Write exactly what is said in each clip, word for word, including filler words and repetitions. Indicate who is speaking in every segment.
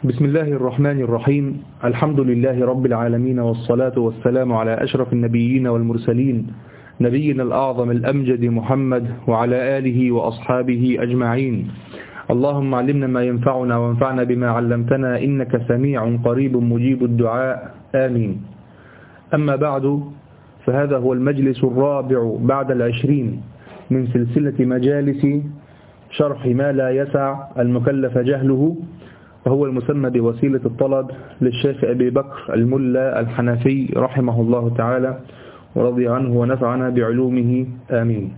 Speaker 1: بسم الله الرحمن الرحيم. الحمد لله رب العالمين، والصلاة والسلام على أشرف النبيين والمرسلين، نبينا الأعظم الأمجد محمد وعلى آله وأصحابه أجمعين. اللهم علمنا ما ينفعنا وانفعنا بما علمتنا، إنك سميع قريب مجيب الدعاء، آمين. أما بعد، فهذا هو المجلس الرابع بعد العشرين من سلسلة مجالس شرح ما لا يسع المكلف جهله، وهو المسمى بوسيلة الطلب للشيخ أبي بكر الملا الحنفي رحمه الله تعالى ورضي عنه ونفعنا بعلومه، آمين.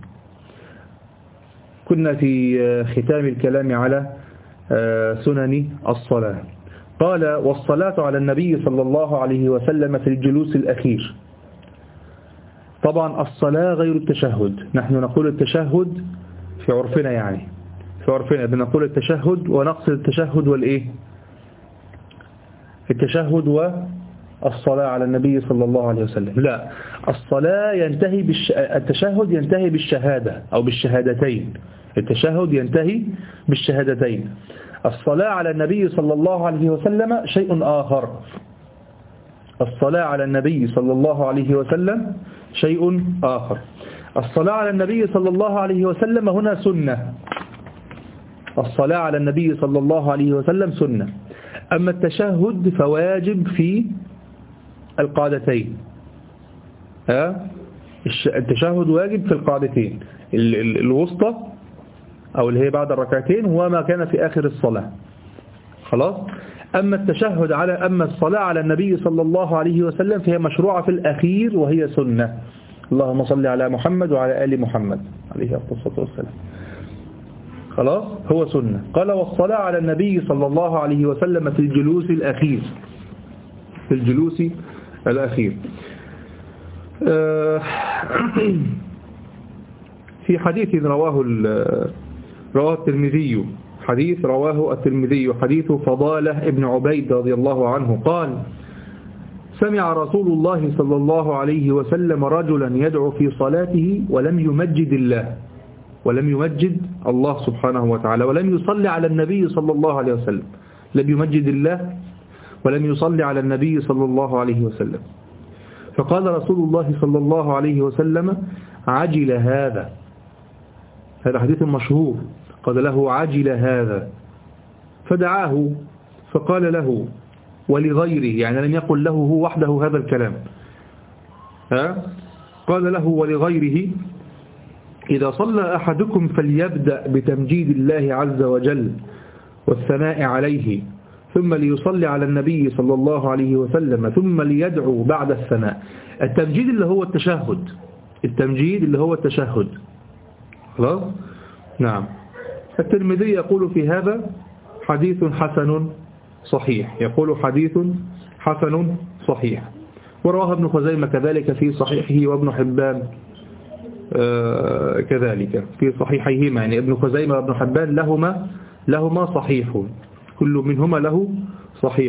Speaker 1: كنا في ختام الكلام على سنن الصلاة. قال: والصلاة على النبي صلى الله عليه وسلم في الجلوس الأخير. طبعا الصلاة غير التشهد، نحن نقول التشهد في عرفنا، يعني في عرفنا بنقول التشهد ونقصد التشهد والإيه التشهد والصلاة على النبي صلى الله عليه وسلم. لا، الصلاة ينتهي بالش... التشهد ينتهي بالشهادة أو بالشهادتين. التشهد ينتهي بالشهادتين. الصلاة على النبي صلى الله عليه وسلم شيء آخر. الصلاة على النبي صلى الله عليه وسلم شيء آخر. الصلاة على النبي صلى الله عليه وسلم هنا سنة. الصلاة على النبي صلى الله عليه وسلم سنة. أما التشهد فواجب في القعدتين. ها؟ التشهد واجب في القعدتين الوسطى أو اللي هي بعد الركعتين، هو ما كان في آخر الصلاة. خلاص. أما التشهد على أما الصلاة على النبي صلى الله عليه وسلم فهي مشروعة في الأخير وهي سنة. اللهم صل على محمد وعلى آل محمد عليه الصلاة والسلام. خلاص، هو سنة. قال: والصلاة على النبي صلى الله عليه وسلم في الجلوس الأخير. في الجلوس الأخير. في حديث رواه رواه الترمذي حديث رواه الترمذي حديث فضالة ابن عبيد رضي الله عنه قال: سمع رسول الله صلى الله عليه وسلم رجلا يدعو في صلاته ولم يمجد الله ولم يمجد الله سبحانه وتعالى ولم يصلي على النبي صلى الله عليه وسلم. لم يمجد الله ولم يصلي على النبي صلى الله عليه وسلم. فقال رسول الله صلى الله عليه وسلم: عجل هذا. هذا حديث مشهور. قال له: عجل هذا. فدعاه فقال له ولغيره، يعني لم يقل له هو وحده هذا الكلام. ها؟ قال له ولغيره: إذا صلى أحدكم فليبدأ بتمجيد الله عز وجل والثناء عليه، ثم ليصلي على النبي صلى الله عليه وسلم، ثم ليدعو بعد الثناء. التمجيد اللي هو التشهد. التمجيد اللي هو التشهد. خلاص؟ نعم. الترمذي يقول في هذا حديث حسن صحيح. يقول حديث حسن صحيح. ورواه ابن خزيمة كذلك في صحيحه، وابن حبان آه كذلك في صحيحيهما. يعني ابن خزيمة وابن حبان لهما لهما صحيح، كل منهما له صحيح.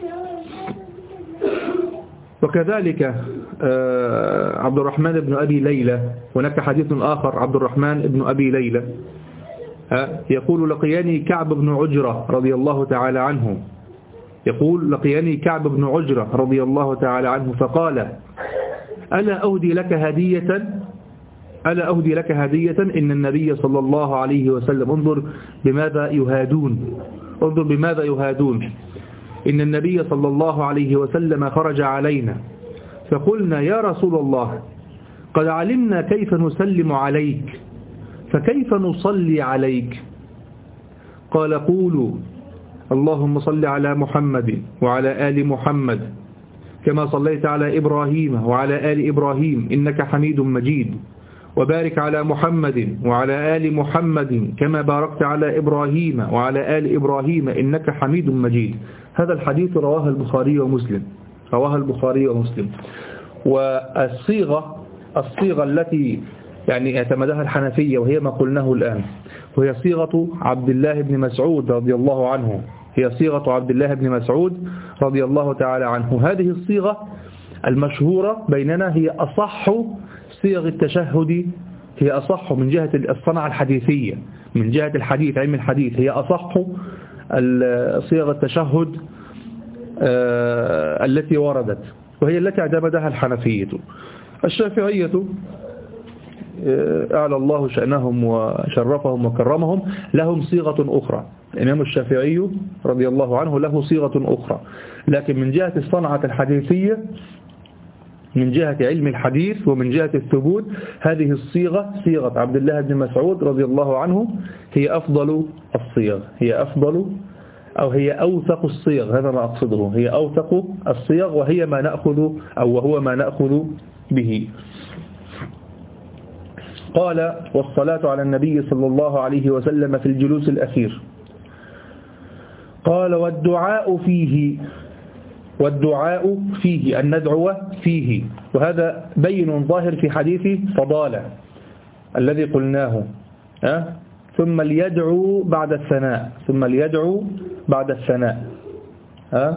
Speaker 1: وكذلك آه عبد الرحمن بن أبي ليلى. هناك حديث آخر عبد الرحمن بن أبي ليلى يقول: لقياني كعب بن عجرة رضي الله تعالى عنه. يقول: لقياني كعب بن عجرة رضي الله تعالى عنه فقال: ألا أهدي لك هدية ألا أهدي لك هدية إن النبي صلى الله عليه وسلم. انظر بماذا يهادون انظر بماذا يهادون إن النبي صلى الله عليه وسلم خرج علينا فقلنا: يا رسول الله، قد علمنا كيف نسلم عليك، فكيف نصلي عليك؟ قال: قولوا: اللهم صل على محمد وعلى آل محمد كما صليت على إبراهيم وعلى آل إبراهيم إنك حميد مجيد، وبارك على محمد وعلى آل محمد كما باركت على إبراهيم وعلى آل إبراهيم إنك حميد مجيد. هذا الحديث رواه البخاري ومسلم. رواه البخاري ومسلم. والصيغة الصيغة التي يعني اعتمدها الحنفية وهي ما قلناه الآن، وهي صيغة عبد الله بن مسعود رضي الله عنه. هي صيغة عبد الله بن مسعود رضي الله تعالى عنه. هذه الصيغة المشهورة بيننا هي أصح صيغ التشهد، هي أصح من جهة الصنعة الحديثية، من جهة الحديث علم الحديث، هي أصح صيغ التشهد التي وردت، وهي التي اعتمدها الحنفية. الشافعية أعلى الله شأنهم وشرفهم وكرمهم لهم صيغة أخرى. الإمام الشافعي رضي الله عنه له صيغة أخرى، لكن من جهة الصنعة الحديثية، من جهة علم الحديث ومن جهة الثبوت، هذه الصيغة صيغة عبد الله بن مسعود رضي الله عنه هي أفضل الصيغ، هي أفضل أو هي أوثق الصيغ، هذا ما أقصده، هي أوثق الصيغ، وهي ما نأخذ أو وهو ما نأخذ به. قال: والصلاة على النبي صلى الله عليه وسلم في الجلوس الأخير. قال: والدعاء فيه، والدعاء فيه أن ندعو فيه، وهذا بين ظاهر في حديث فضالة الذي قلناه. أه؟ ثم ليدعو بعد الثناء، ثم ليدعو بعد الثناء. أه؟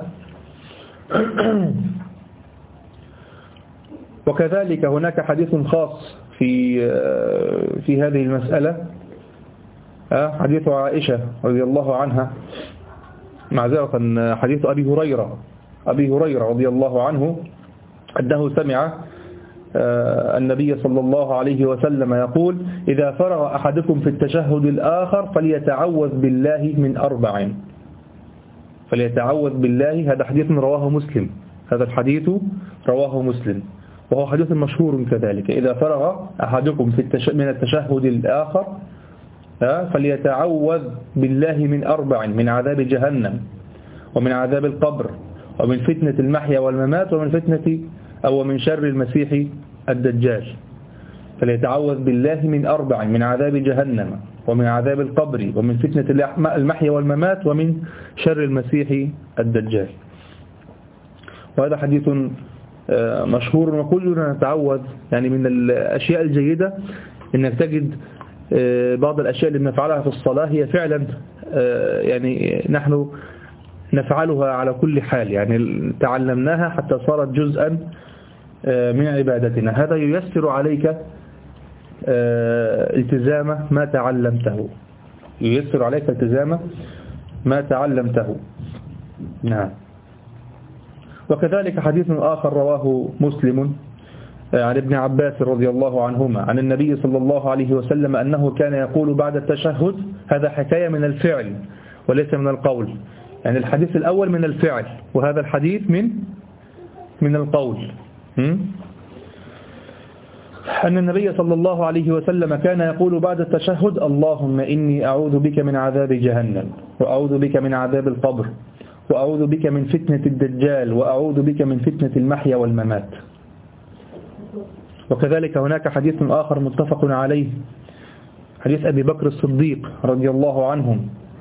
Speaker 1: وكذلك هناك حديث خاص في في هذه المسألة، حديث عائشة رضي الله عنها، معذرة حديث أبي هريرة أبي هريرة رضي الله عنه أنه سمع النبي صلى الله عليه وسلم يقول: إذا فرغ أحدكم في التشهد الآخر فليتعوذ بالله من أربع. فليتعوذ بالله، هذا حديث رواه مسلم، هذا الحديث رواه مسلم، وهو حديث مشهور كذلك. إذا فرغ أحدكم في التش... من التشهد الآخر فليتعوذ بالله من أربع: من عذاب جهنم، ومن عذاب القبر، ومن فتنة المحيا والممات، ومن فتنة أو من شر المسيح الدجال. فليتعوذ بالله من أربع: من عذاب جهنم، ومن عذاب القبر، ومن فتنة المحيا والممات، ومن شر المسيح الدجال. وهذا حديث مشهور، وكلنا نتعوذ. يعني من الأشياء الجيدة إنك تجد بعض الأشياء اللي بنفعلها في الصلاة هي فعلا يعني نحن نفعلها على كل حال، يعني تعلمناها حتى صارت جزءا من عبادتنا. هذا ييسر عليك التزام ما تعلمته، ييسر عليك التزام ما تعلمته. نعم. وكذلك حديث آخر رواه مسلم عن ابن عباس رضي الله عنهما عن النبي صلى الله عليه وسلم أنه كان يقول بعد التشهد، هذا حكاية من الفعل وليس من القول، يعني الحديث الأول من الفعل، وهذا الحديث من من القول. أن النبي صلى الله عليه وسلم كان يقول بعد التشهد: اللهم إني أعوذ بك من عذاب جهنم، وأعوذ بك من عذاب القبر، وأعوذ بك من فتنة الدجال، وأعوذ بك من فتنة المحيا والممات. وكذلك هناك حديث آخر متفق عليه، حديث أبي بكر الصديق رضي الله عنه،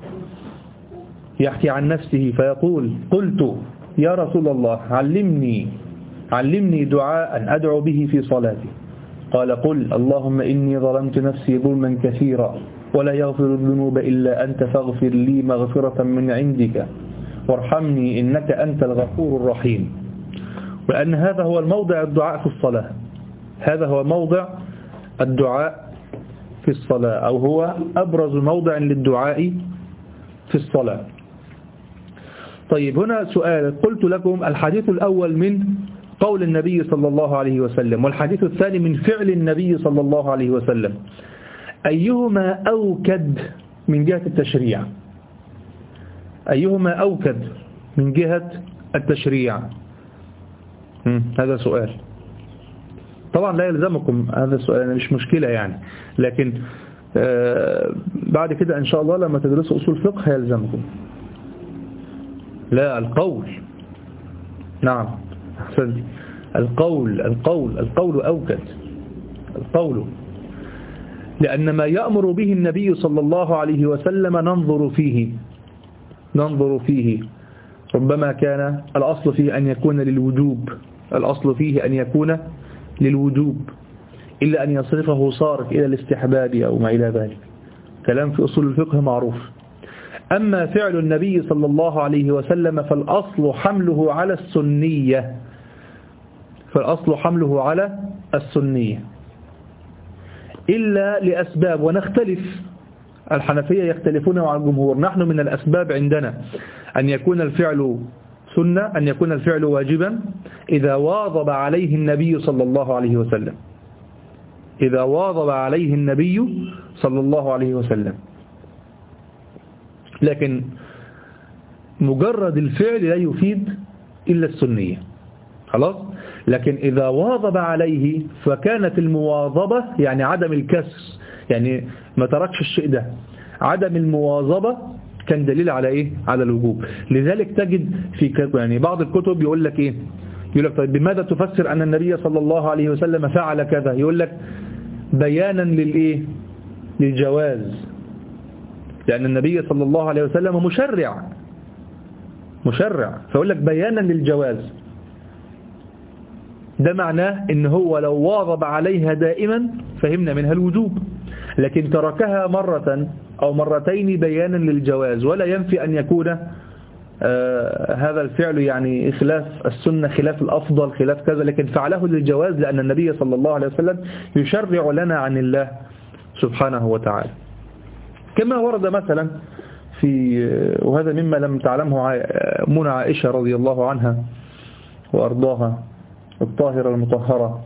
Speaker 1: يحكي عن نفسه فيقول: قلت يا رسول الله علمني علمني دعاء أدعو به في صلاتي. قال: قل اللهم إني ظلمت نفسي ظلما كثيرا ولا يغفر الذنوب إلا أنت فاغفر لي مغفرة من عندك وارحمني إنك أنت الغفور الرحيم. وأن هذا هو الموضع الدعاء في الصلاة، هذا هو موضع الدعاء في الصلاة، أو هو أبرز موضع للدعاء في الصلاة. طيب، هنا سؤال. قلت لكم الحديث الأول من قول النبي صلى الله عليه وسلم، والحديث الثاني من فعل النبي صلى الله عليه وسلم، أيهما أوكد من جهة التشريع؟ أيهما أوكد من جهة التشريع؟ هذا سؤال. طبعا لا يلزمكم هذا السؤال، يعني مش مشكلة يعني، لكن آه بعد كده إن شاء الله لما تدرسوا أصول فقه هيلزمكم. لا، القول. نعم، أحسنت. القول القول القول أوكد، القول، لأن ما يأمر به النبي صلى الله عليه وسلم ننظر فيه ننظر فيه ربما كان الأصل فيه أن يكون للوجوب، الأصل فيه أن يكون للوجوب، إلا أن يصرفه صارف إلى الاستحباب أو ما إلى ذلك، كلام في أصول الفقه معروف. أما فعل النبي صلى الله عليه وسلم فالأصل حمله على السنية، فالأصل حمله على السنية إلا لأسباب، ونختلف الحنفية يختلفون مع الجمهور. نحن من الأسباب عندنا أن يكون الفعل سنة، أن يكون الفعل واجبا إذا واظب عليه النبي صلى الله عليه وسلم، إذا واظب عليه النبي صلى الله عليه وسلم. لكن مجرد الفعل لا يفيد إلا السنية، خلاص. لكن إذا واظب عليه فكانت المواظبة يعني عدم الكسر، يعني ما تركش الشيء ده، عدم المواظبة كان دليل على إيه؟ على الوجوب. لذلك تجد في يعني بعض الكتب يقول لك إيه؟ يقول لك طيب بماذا تفسر أن النبي صلى الله عليه وسلم فعل كذا؟ يقول لك بيانا للإيه؟ للجواز، لأن النبي صلى الله عليه وسلم مشرع مشرع فيقول لك بيانا للجواز. ده معناه إن هو لو واظب عليها دائما فهمنا منها الوجوب، لكن تركها مرة أو مرتين بيانا للجواز، ولا ينفي أن يكون آه هذا الفعل يعني خلاف السنة، خلاف الأفضل، خلاف كذا، لكن فعله للجواز لأن النبي صلى الله عليه وسلم يشرع لنا عن الله سبحانه وتعالى. كما ورد مثلا في، وهذا مما لم تعلمه أمنا عائشة رضي الله عنها وأرضاها الطاهرة المطهرة،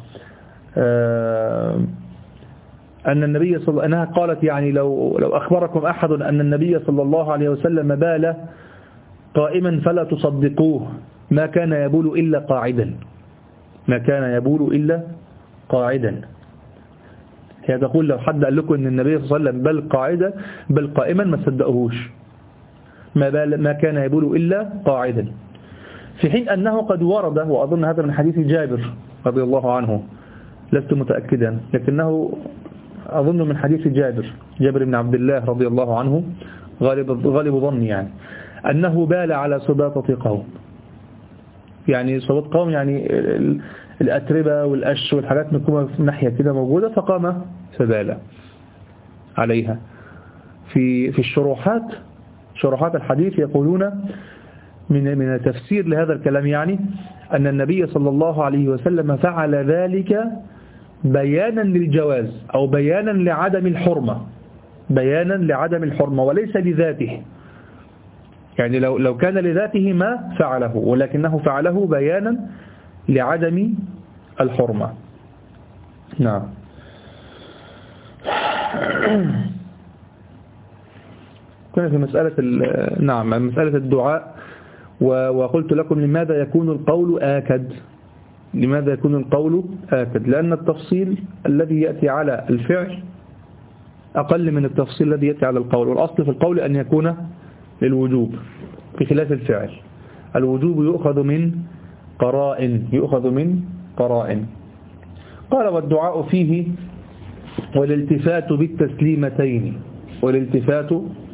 Speaker 1: أن النبي صلى الله عليه وسلم أنها قالت يعني لو لو أخبركم أحد أن النبي صلى الله عليه وسلم بال قائما فلا تصدقوه، ما كان يبول إلا قاعدا، ما كان يبول إلا قاعدا. هي تقول لو حد قال لكم أن النبي صلى الله عليه وسلم بل قاعدا بل قائما ما تصدقوهوش، ما, بال ما كان يبول إلا قاعدا. في حين أنه قد ورد، وأظن هذا من حديث جابر رضي الله عنه، لست متأكدا لكنه أظن من حديث جابر جابر بن عبد الله رضي الله عنه، غالب, غالب ظني يعني، أنه بال على سباطة قوم. يعني سباطة قوم يعني الأتربة والأش والحاجات مكومة في ناحية كده موجودة، فقام فبال عليها. في في الشروحات شروحات الحديث يقولون من من التفسير لهذا الكلام يعني أن النبي صلى الله عليه وسلم فعل ذلك بيانا للجواز أو بيانا لعدم الحرمة، بيانا لعدم الحرمة وليس لذاته. يعني لو لو كان لذاته ما فعله، ولكنه فعله بيانا لعدم الحرمة. نعم. كنا في مسألة نعم مسألة الدعاء، وقلت لكم لماذا يكون القول آكد، لماذا يكون القول آكد؟ لأن التفصيل الذي يأتي على الفعل أقل من التفصيل الذي يأتي على القول، والأصل في القول أن يكون للوجوب بخلاف الفعل. الوجوب يؤخذ من قرائن، يؤخذ من قرائن. قال والدعاء فيه والالتفات بالتسليمتين، والالتفات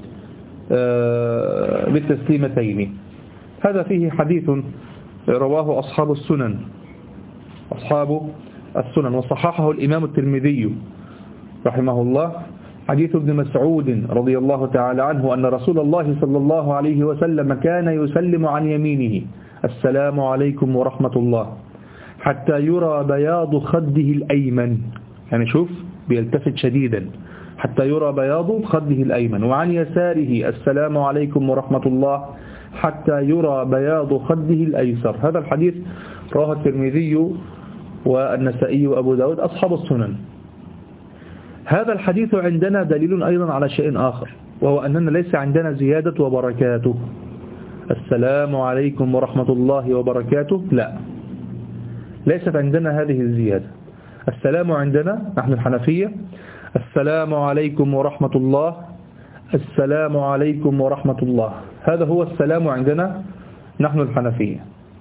Speaker 1: بالتسليمتين. هذا فيه حديث رواه أصحاب السنن أصحاب السنن وصححه الإمام الترمذي رحمه الله، حديث ابن مسعود رضي الله تعالى عنه أن رسول الله صلى الله عليه وسلم كان يسلم عن يمينه السلام عليكم ورحمة الله حتى يرى بياض خده الأيمن، يعني شوف بيلتفت شديدا حتى يرى بياض خده الأيمن، وعن يساره السلام عليكم ورحمة الله حتى يرى بياض خده الأيسر. هذا الحديث رواه الترمذي والنسائي وأبو داود أصحاب السنن. هذا الحديث عندنا دليل أيضا على شيء آخر، وهو أننا ليس عندنا زيادة وبركاته السلام عليكم ورحمة الله وبركاته، لا، ليست عندنا هذه الزيادة. السلام عندنا نحن الحنفية السلام عليكم ورحمة الله، السلام عليكم ورحمة الله، هذا هو السلام عندنا نحن الحنفية.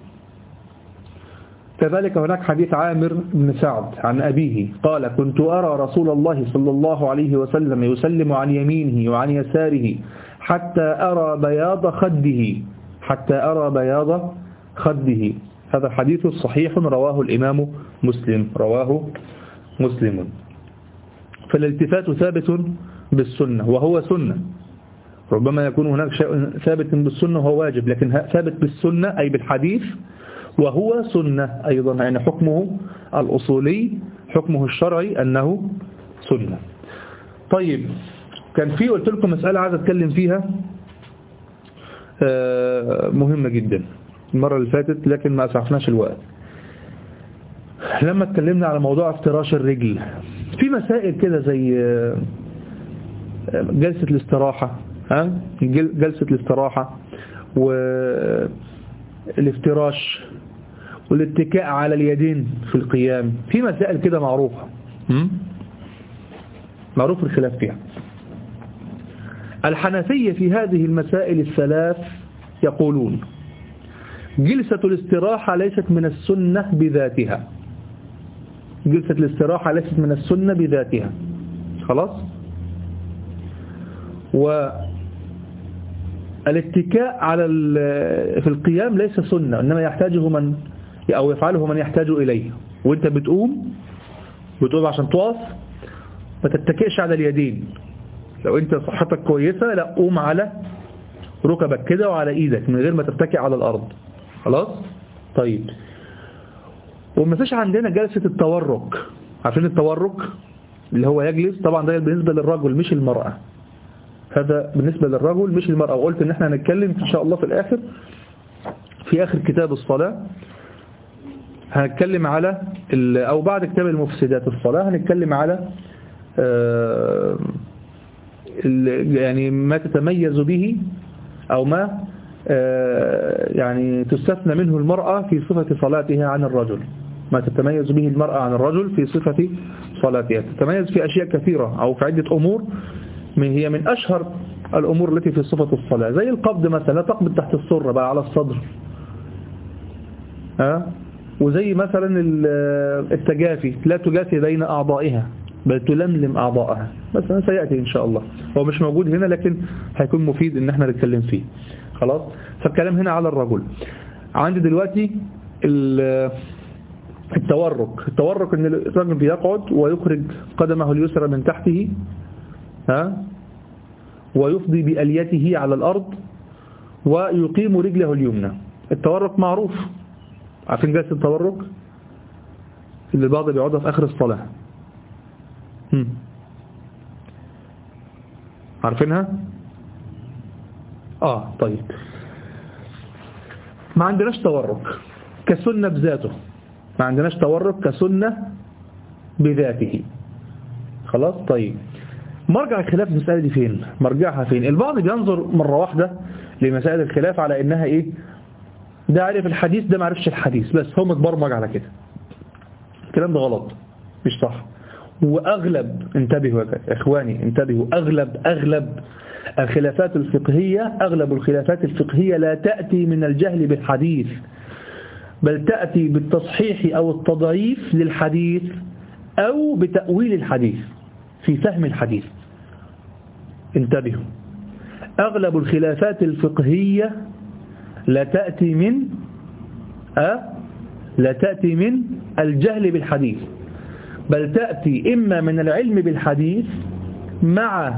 Speaker 1: كذلك هناك حديث عامر بن سعد عن أبيه قال كنت أرى رسول الله صلى الله عليه وسلم يسلم عن يمينه وعن يساره حتى أرى بياض خده حتى أرى بياض خده. هذا حديث صحيح رواه الإمام مسلم رواه مسلم. فالالتفات ثابت بالسنة وهو سنة، ربما يكون هناك شيء ثابت بالسنة وهو واجب، لكن ثابت بالسنة أي بالحديث وهو سنة أيضا، يعني حكمه الأصولي حكمه الشرعي أنه سنة. طيب كان في قلت لكم مسألة عايز أتكلم فيها مهمة جدا المرة اللي فاتت لكن ما أسعفناش الوقت. لما اتكلمنا على موضوع افتراش الرجل، في مسائل كده زي جلسة الاستراحة، ها جلسة الاستراحة والافتراش والاتكاء على اليدين في القيام، في مسائل كده معروفة معروف الخلاف فيها. الحنفية في هذه المسائل الثلاث يقولون جلسة الاستراحة ليست من السنة بذاتها، جلسة الاستراحة ليست من السنة بذاتها، خلاص. والاتكاء على في القيام ليس سنة، إنما يحتاجه من أو يفعله من يحتاج إليه. وانت بتقوم بتقوم عشان تقف ما تتكئش على اليدين. لو انت صحتك كويسة لا قوم على ركبك كده وعلى ايدك من غير ما تتكئ على الارض، خلاص. طيب، وما فيش عندنا جلسة التورك. عارفين التورك اللي هو يجلس؟ طبعا ده بالنسبة للرجل مش المرأة، هذا بالنسبة للرجل مش المرأة. وقلت ان احنا هنتكلم ان شاء الله في الاخر في اخر كتاب الصلاة هنتكلم على او بعد كتاب المفسدات الصلاة هنتكلم على يعني ما تتميز به أو ما يعني تستثنى منه المرأة في صفة صلاتها عن الرجل، ما تتميز به المرأة عن الرجل في صفة صلاتها. تتميز في أشياء كثيرة أو في عدة أمور، من هي من أشهر الأمور التي في صفة الصلاة، زي القبض مثلا، لا تقبض تحت السرة بقى على الصدر، ها، وزي مثلا التجافي، لا تجافي بين أعضائها بل تلملم أعضائها، بس أنا سيأتي إن شاء الله. هو مش موجود هنا لكن هيكون مفيد إن احنا نتكلم فيه، خلاص. فالكلام هنا على الرجل. عندي دلوقتي التورك. التورك إن الرجل بيقعد ويخرج قدمه اليسرى من تحته، ها، ويفضي بأليته على الأرض ويقيم رجله اليمنى. التورك معروف، عارفين جلسة التورك اللي البعض بيقعدها في آخر الصلاة، هم. عارفينها؟ آه طيب. ما عندناش تورك كسنة بذاته، ما عندناش تورك كسنة بذاته، خلاص. طيب، مرجع الخلاف في المسألة دي فين؟ مرجعها فين؟ البعض بينظر مرة واحدة لمسائل الخلاف على إنها إيه؟ ده عارف الحديث ده ما عرفش الحديث، بس هو متبرمج على كده. الكلام ده غلط، مش صح. وأغلب، انتبهوا يا إخواني انتبهوا، أغلب أغلب الخلافات الفقهية أغلب الخلافات الفقهية لا تأتي من الجهل بالحديث، بل تأتي بالتصحيح أو التضعيف للحديث أو بتأويل الحديث في فهم الحديث. انتبهوا، أغلب الخلافات الفقهية لا تأتي من أه لا تأتي من الجهل بالحديث، بل تأتي إما من العلم بالحديث مع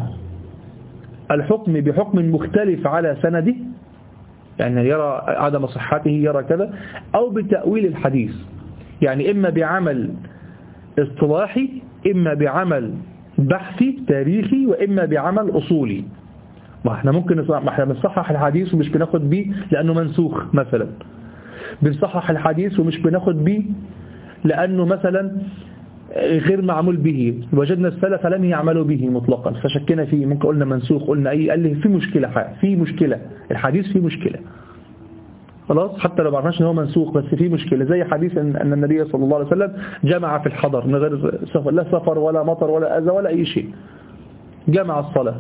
Speaker 1: الحكم بحكم مختلف على سنده، يعني يرى عدم صحته يرى كذا، أو بتأويل الحديث، يعني إما بعمل اصطلاحي، إما بعمل بحثي تاريخي، وإما بعمل أصولي. ما احنا ممكن ما احنا بنصحح الحديث ومش بناخد بيه لأنه منسوخ مثلا، بنصحح الحديث ومش بناخد بيه لأنه مثلا غير معمول به، وجدنا السلف لم يعملوا به مطلقا فشكنا فيه، ممكن قلنا منسوخ، قلنا أي، قال لي في مشكلة، في مشكلة الحديث، في مشكلة، خلاص. حتى لو ما عرفناش ان هو منسوخ بس في مشكلة، زي حديث أن النبي صلى الله عليه وسلم جمع في الحضر من غير سفر، لا سفر ولا مطر ولا أذى ولا أي شيء، جمع الصلاة،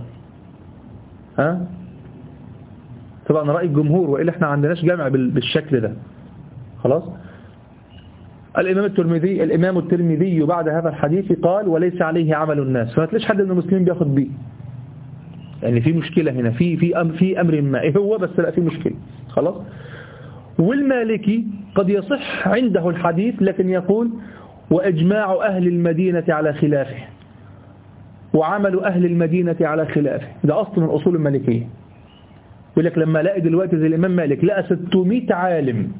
Speaker 1: ها. طبعا رأي الجمهور، وإلا احنا عندناش جمع بالشكل ده، خلاص. الإمام الترمذي الإمام الترمذي بعد هذا الحديث قال وليس عليه عمل الناس، فما تلاقيش حد من المسلمين بياخد بيه، يعني في مشكلة هنا، في في أمر في أمر ما، إيه هو؟ بس لا في مشكلة، خلاص. والمالكي قد يصح عنده الحديث لكن يقول وإجماع أهل المدينة على خلافه، وعمل أهل المدينة على خلافه، ده أصل من أصول المالكية. يقول لك لما لاقي دلوقتي زي الإمام مالك لقى ستمائة عالم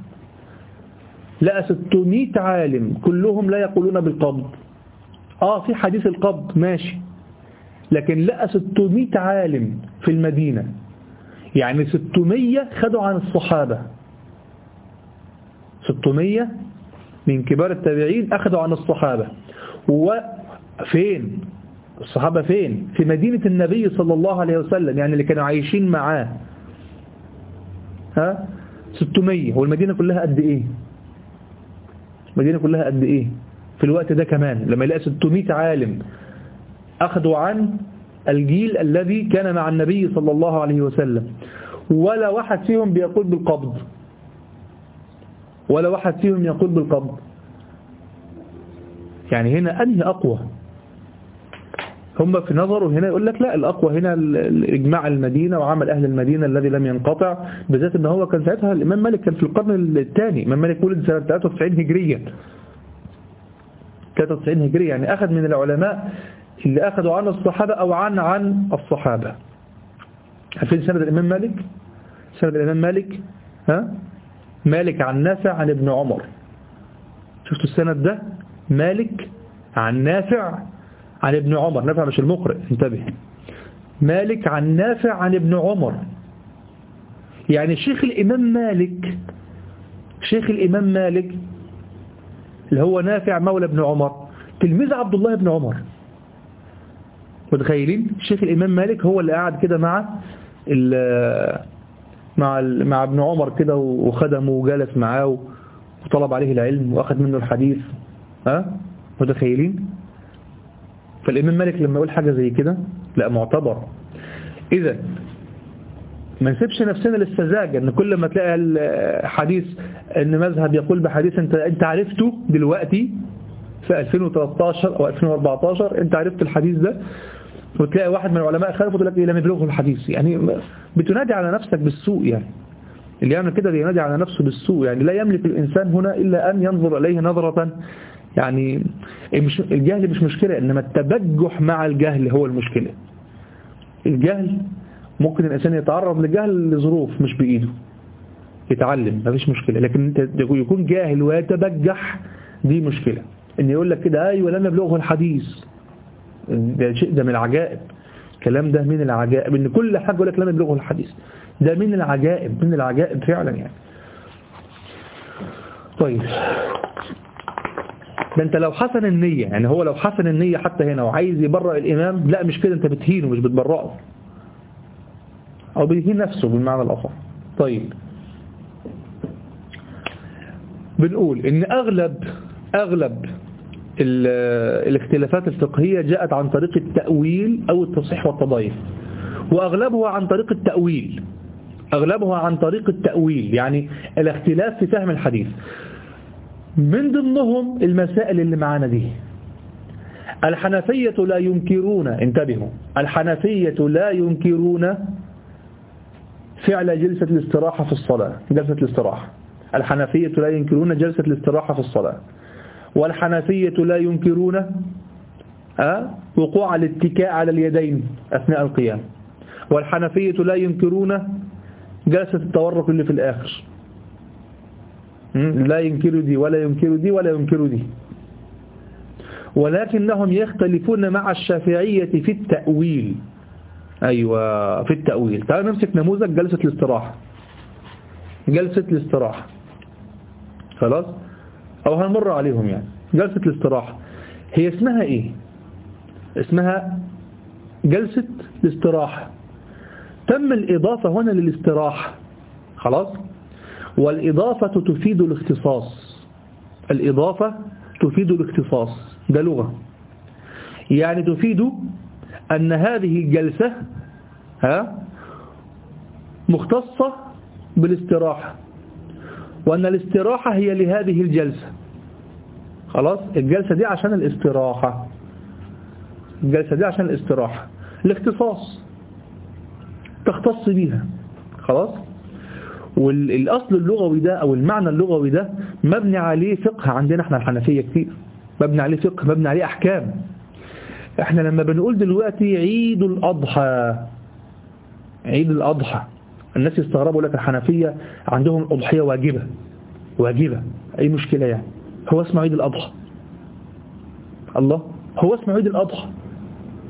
Speaker 1: لقى ستمائة عالم كلهم لا يقولون بالقبض، آه في حديث القبض ماشي، لكن لقى ستمائة عالم في المدينة، يعني ستمائة خدوا عن الصحابة، ستمائة من كبار التابعين أخذوا عن الصحابة. وفين الصحابة؟ فين؟ في مدينة النبي صلى الله عليه وسلم، يعني اللي كانوا عايشين معاه. ها ستمائة، والمدينة كلها قد إيه؟ المدينة كلها قد إيه في الوقت ده كمان، لما يلاقي ستمائة عالم أخذوا عن الجيل الذي كان مع النبي صلى الله عليه وسلم، ولا واحد فيهم بيقول بالقبض، ولا واحد فيهم يقول بالقبض. يعني هنا أنهي أقوى؟ هم في نظره هنا يقول لك لا، الأقوى هنا الإجماع المدينة وعمل أهل المدينة الذي لم ينقطع، بالذات أنه هو كان ساعتها الإمام مالك كان في القرن الثاني. الإمام مالك ولد سنة ثلاثة وتسعين هجريا، ثلاثة وتسعين هجريا، يعني أخذ من العلماء اللي أخذوا عن الصحابة أو عن عن الصحابة. عارفين سند الإمام مالك؟ سند الإمام مالك ها؟ مالك عن نافع عن ابن عمر. شفتوا السند ده؟ مالك عن نافع عن ابن عمر، نافع مش المقرئ، انتبه، مالك عن نافع عن ابن عمر. يعني شيخ الإمام مالك، شيخ الإمام مالك اللي هو نافع مولى ابن عمر تلميذ عبد الله بن عمر. متخيلين؟ شيخ الإمام مالك هو اللي قاعد كده مع مع مع ابن عمر كده وخدمه وجالس معاه وطلب عليه العلم وأخذ منه الحديث. ها؟ متخيلين؟ فالإمام مالك لما يقول حاجة زي كده لا معتبر. إذا ما نسيبش نفسنا للسذاجة ان كل ما تلاقي الحديث ان مذهب يقول بحديث انت انت عرفته دلوقتي في ألفين وثلاثة عشر او ألفين وأربعة عشر، انت عرفت الحديث ده، وتلاقي واحد من العلماء خالف وتقول لك ايه لم يبلغه الحديث. يعني بتنادي على نفسك بالسوء. يعني اللي يعمل كده بينادي على نفسه بالسوء. يعني لا يملك الانسان هنا الا ان ينظر اليه نظرة. يعني الجهل مش مشكلة، انما التبجح مع الجهل هو المشكلة. الجهل ممكن الإنسان يتعرض لجهل لظروف مش بإيده، يتعلم مفيش مشكلة، لكن يكون جاهل ويتبجح دي مشكلة. إن يقول لك كده أيوة لم يبلغه الحديث، ده شيء ده من العجائب. الكلام ده من العجائب، إن كل حاجة يقول لك لم يبلغه الحديث، ده من العجائب، من العجائب فعلا يعني. طيب ده انت لو حسن النية، يعني هو لو حسن النية حتى هنا وعايز يبرأ الإمام، لا مش كده، انت بتهينه مش بتبرأه، أو بيهين نفسه بالمعنى الأصح. طيب بنقول إن أغلب أغلب الاختلافات الفقهية جاءت عن طريق التأويل أو التصحيح والتضعيف، وأغلبها عن طريق التأويل، أغلبها عن طريق التأويل، يعني الاختلاف في فهم الحديث. من ضمنهم المسائل اللي معانا دي. الحنفية لا ينكرون، انتبهوا، الحنفية لا ينكرون فعل جلسة الاستراحة في الصلاة، جلسة الاستراحة. الحنفية لا ينكرون جلسة الاستراحة في الصلاة، والحنفية لا ينكرون أه؟ وقوع الاتكاء على اليدين أثناء القيام، والحنفية لا ينكرون جلسة التورك اللي في الآخر. لا ينكر دي ولا ينكر دي ولا ينكر دي، ولكنهم يختلفون مع الشافعية في التأويل. أيوة في التأويل. تعالوا نمسك نموذج جلسة الاستراحة. جلسة الاستراحة خلاص، أو هنمر عليهم. يعني جلسة الاستراحة هي اسمها إيه؟ اسمها جلسة الاستراحة. تم الإضافة هنا للاستراحة خلاص، والإضافة تفيد الاختصاص. الإضافة تفيد الاختصاص، ده لغة، يعني تفيد أن هذه الجلسة ها مختصة بالاستراحة، وأن الاستراحة هي لهذه الجلسة. خلاص، الجلسة دي عشان الاستراحة، الجلسة دي عشان الاستراحة، الاختصاص تختص بيها. خلاص، والأصل اللغوي ده أو المعنى اللغوي ده مبني عليه فقه عندنا احنا الحنفية كتير، مبني عليه فقه، مبني عليه أحكام. احنا لما بنقول دلوقتي عيد الأضحى، عيد الأضحى، الناس يستغربوا لك الحنفية عندهم الأضحية واجبة، واجبة أي مشكلة يعني؟ هو اسمه عيد الأضحى، الله، هو اسمه عيد الأضحى،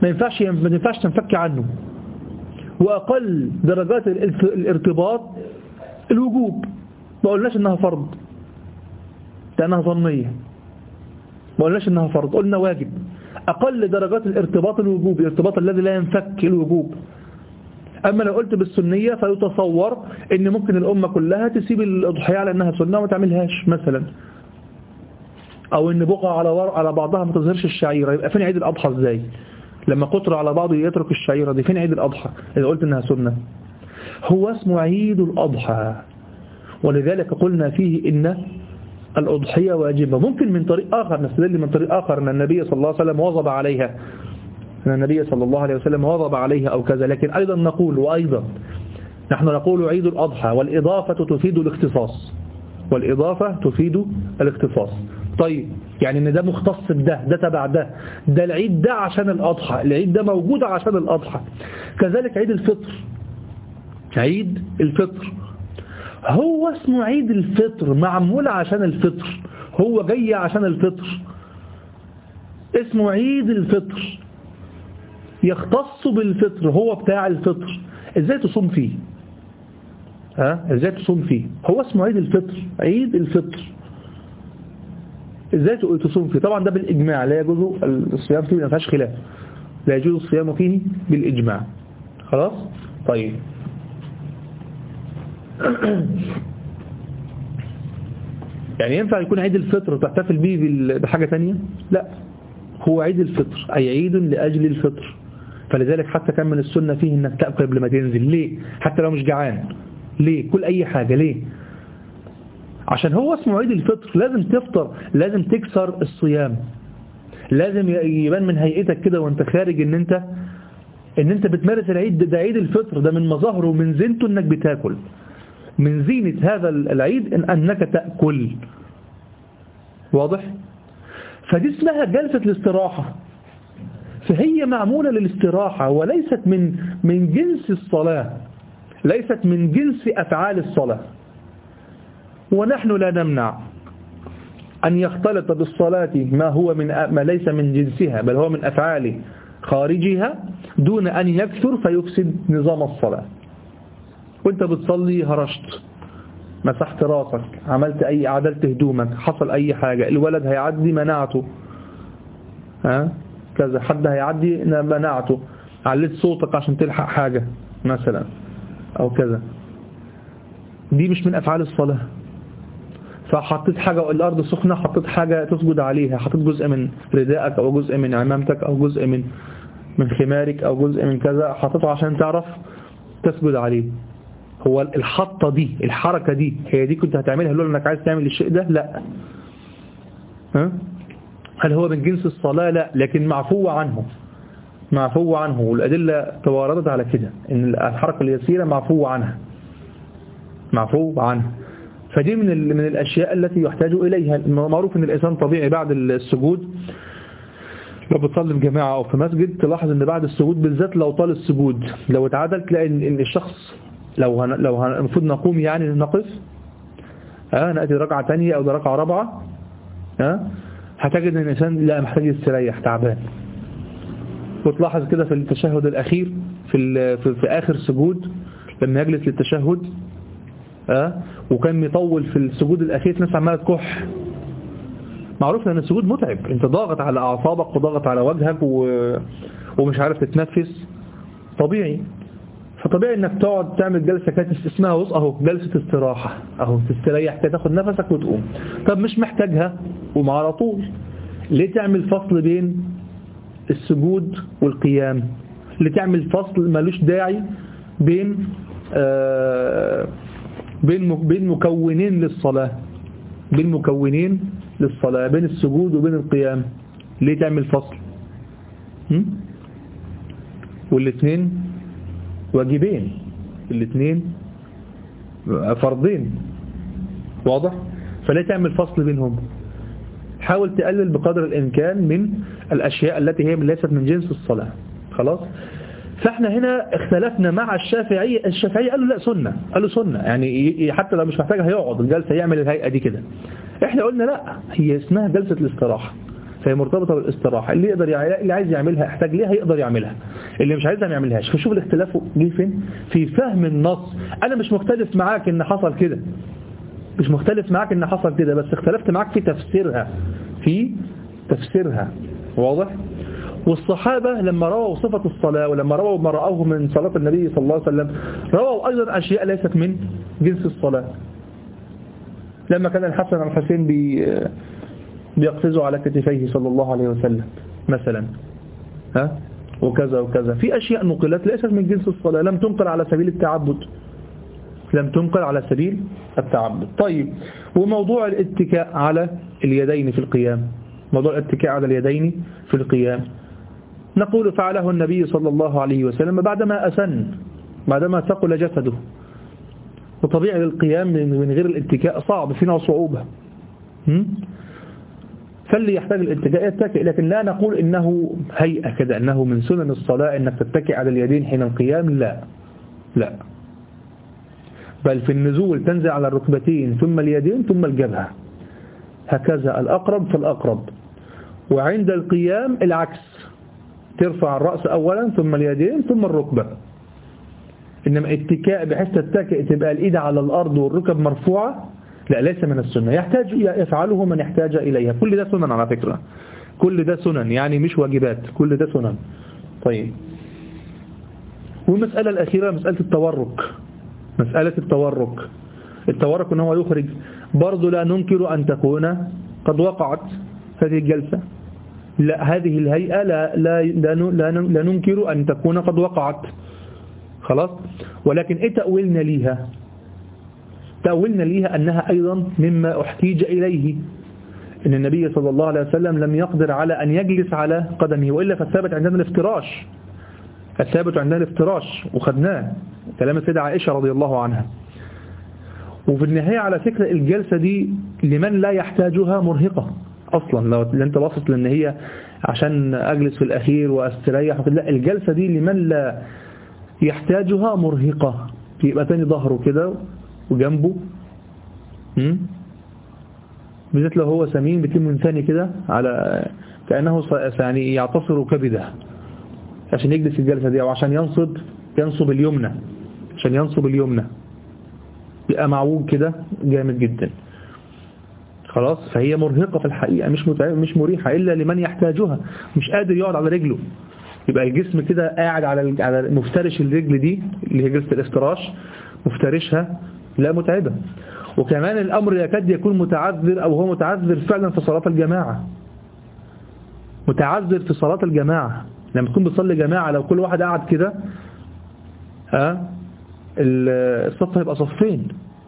Speaker 1: ما ينفعش ما ينفعش تنفك عنه. وأقل درجات الارتباط الوجوب، ما قلناش إنها فرض لأنها ظنية، ما قلناش إنها فرض، قلنا واجب. أقل درجات الارتباط الوجوب، الارتباط الذي لا ينفك الوجوب. أما لو قلت بالسنية فيتصور إن ممكن الأمة كلها تسيب الأضحية على أنها سنة وما تعملهاش مثلا، أو إن بقى على على بعضها ما تظهرش الشعيرة. يبقى فين عيد الأضحى إزاي لما قطر على بعضه يترك الشعيرة دي؟ فين عيد الأضحى إذا قلت إنها سنة؟ هو اسمه عيد الأضحى، ولذلك قلنا فيه إن الأضحية واجبة. ممكن من طريق آخر نستدل من طريق آخر أن النبي صلى الله عليه وسلم واظب عليها، أن النبي صلى الله عليه وسلم واظب عليها أو كذا. لكن أيضا نقول وأيضا نحن نقول عيد الأضحى، والإضافة تفيد الاختصاص، والإضافة تفيد الاختصاص. طيب يعني ان ده مختص بده، ده تبع ده، ده العيد ده عشان الأضحى، العيد ده موجود عشان الأضحى. كذلك عيد الفطر، عيد الفطر هو اسمه عيد الفطر، معمول عشان الفطر، هو جاي عشان الفطر، اسمه عيد الفطر، يختص بالفطر، هو بتاع الفطر. ازاي تصوم فيه؟ ها ازاي تصوم فيه؟ هو اسمه عيد الفطر، عيد الفطر، ازاي تصوم فيه؟ طبعا ده بالإجماع، لا يجوز الصيام فيه، ما فيهاش خلاف، لا يجوز الصيام فيه بالإجماع. خلاص طيب. يعني ينفع يكون عيد الفطر تحتفل به بحاجة تانية؟ لا، هو عيد الفطر أي عيد لأجل الفطر. فلذلك حتى كان من السنة فيه انك تأكل قبل ما تنزل. ليه؟ حتى لو مش جعان، ليه؟ كل أي حاجة. ليه؟ عشان هو اسمه عيد الفطر، لازم تفطر، لازم تكسر الصيام، لازم يبان من هيئتك كده وانت خارج ان انت ان انت بتمارس العيد ده, ده عيد الفطر، ده من مظاهره ومن زينته انك بتاكل، من زينة هذا العيد إن أنك تأكل. واضح؟ فدي اسمها جلسة الاستراحة، فهي معمولة للاستراحة وليست من من جنس الصلاة، ليست من جنس أفعال الصلاة. ونحن لا نمنع أن يختلط بالصلاة ما هو من ما ليس من جنسها، بل هو من أفعال خارجها، دون أن يكثر فيفسد نظام الصلاة. وانت بتصلي هرشت، مسحت راسك، عملت أي عدلت هدومك، حصل أي حاجة، الولد هيعدي منعته، ها كذا، حد هيعدي منعته، عليت صوتك عشان تلحق حاجة مثلا أو كذا، دي مش من أفعال الصلاة. فحطيت حاجة، الأرض سخنة، حطيت حاجة تسجد عليها، حطيت جزء من ردائك أو جزء من عمامتك أو جزء من من خمارك أو جزء من كذا، حطيته عشان تعرف تسجد عليه. هو الحطة دي، الحركة دي، هي دي كنت هتعملها لولا انك عايز تعمل الشيء ده؟ لا. ها؟ هل هو من جنس الصلاة؟ لا، لكن معفو عنه، معفو عنه، والأدلة تواردت على كده ان الحركة اليسيرة معفو عنها، معفو عنها. فدي من من الأشياء التي يحتاج إليها. معروف ان الإنسان طبيعي بعد السجود لو بتصلي في جماعة أو في مسجد تلاحظ ان بعد السجود بالذات لو طال السجود، لو اتعدل تلاقي ان الشخص لو هن لو المفروض نقوم يعني نقف، ها نأتي ركعة تانية أو ركعة رابعة، ها هتجد ان الإنسان لا محتاج يستريح، تعبان. وتلاحظ كده في التشهد الأخير في في, في آخر سجود لما يجلس للتشهد، ها وكان يطول في السجود الأخير، ناس عمالة تكح. معروف ان السجود متعب، انت ضاغط على أعصابك وضاغط على وجهك و... ومش عارف تتنفس طبيعي. فطبيعي انك تقعد تعمل جلسة كانت اسمها وص اهو جلسة استراحة، اهو تستريح كده، تاخد نفسك وتقوم. طب مش محتاجها وما على طول، ليه تعمل فصل بين السجود والقيام؟ ليه تعمل فصل ملوش داعي بين آه بين بين مكونين للصلاة، بين مكونين للصلاة، بين السجود وبين القيام؟ ليه تعمل فصل؟ والاثنين واجبين، الاثنين فرضين، واضح؟ فلا تعمل فصل بينهم. حاول تقلل بقدر الإمكان من الأشياء التي هي ليست من جنس الصلاة. خلاص؟ فاحنا هنا اختلفنا مع الشافعي. الشافعي قالوا لا سنة، قالوا سنة يعني حتى لو مش محتاجها هيقعد الجلسة يعمل الهيئة دي كده. احنا قلنا لا، هي اسمها جلسة الاستراحة، فهي مرتبطة بالاستراحة. اللي يقدر يع... اللي عايز يعملها يحتاج ليها يقدر يعملها، اللي مش عايزها ما يعملهاش. فشوف الاختلاف جه فين في فهم النص. أنا مش مختلف معاك إن حصل كده، مش مختلف معاك إن حصل كده، بس اختلفت معاك في تفسيرها، في تفسيرها. واضح؟ والصحابة لما رووا صفة الصلاة ولما رووا ما رأوه من صلاة النبي صلى الله عليه وسلم رووا أيضا أشياء ليست من جنس الصلاة. لما كان الحسن والحسين بي بيقفزوا على كتفيه صلى الله عليه وسلم مثلا، ها وكذا وكذا، في أشياء نقلت ليست من جنس الصلاة، لم تنقل على سبيل التعبد، لم تنقل على سبيل التعبد. طيب، وموضوع الاتكاء على اليدين في القيام، موضوع الاتكاء على اليدين في القيام نقول فعله النبي صلى الله عليه وسلم بعدما أسن، بعدما ثقل جسده، وطبيعي القيام من غير الاتكاء صعب، فينا صعوبة، فاللي يحتاج الاتكاء يتكئ، لكن لا نقول إنه هيئة كده أنه من سنن الصلاة أنك تتكئ على اليدين حين القيام، لا لا، بل في النزول تنزل على الركبتين ثم اليدين ثم الجبهة، هكذا الأقرب فالأقرب. وعند القيام العكس، ترفع الرأس أولا ثم اليدين ثم الركبة. إنما اتكاء بحيث تتكئ تبقى الإيد على الأرض والركب مرفوعة، لا، ليس من السنة، يحتاج يفعله من يحتاج إليها. كل ده سنن على فكرة، كل ده سنن يعني مش واجبات، كل ده سنن. طيب، والمسألة الأخيرة مسألة التورك، مسألة التورك التورك أنه هو يخرج، برضو لا ننكر أن تكون قد وقعت هذه الجلسة، لا، هذه الهيئة لا, لا, لا, لا, لا ننكر أن تكون قد وقعت خلاص، ولكن إيه تأويلنا ليها؟ تأويلنا ليها أنها أيضا مما احتيج إليه، إن النبي صلى الله عليه وسلم لم يقدر على أن يجلس على قدمه، وإلا فالثابت عندنا الافتراش، الثابت عندنا الافتراش وخدناه كلام السيدة عائشة رضي الله عنها. وفي النهاية على فكرة الجلسة دي لمن لا يحتاجها مرهقة أصلا، لو أنت باصص لأن هي عشان أجلس في الأخير وأستريح، لا، الجلسة دي لمن لا يحتاجها مرهقة، يبقى تاني ظهره كده وجنبه، بالذات لو هو سمين بتم من ثاني كده على كأنه يعني يعتصر كبده عشان يجلس الجلسة دي، أو عشان ينصب ينصب اليمنى، عشان ينصب اليمنى يبقى معوج كده جامد جدا خلاص. فهي مرهقة في الحقيقة، مش مش مريحة إلا لمن يحتاجها، مش قادر يقعد على رجله، يبقى الجسم كده قاعد على على مفترش الرجل دي اللي هي جلسة الافتراش، مفترشها، لا، متعبة. وكمان الأمر يكاد يكون متعذر، أو هو متعذر فعلا في صلاة الجماعة، متعذر في صلاة الجماعة لما تكون بتصلي جماعة، لو كل واحد قاعد كده ها الصف هيبقى صفين،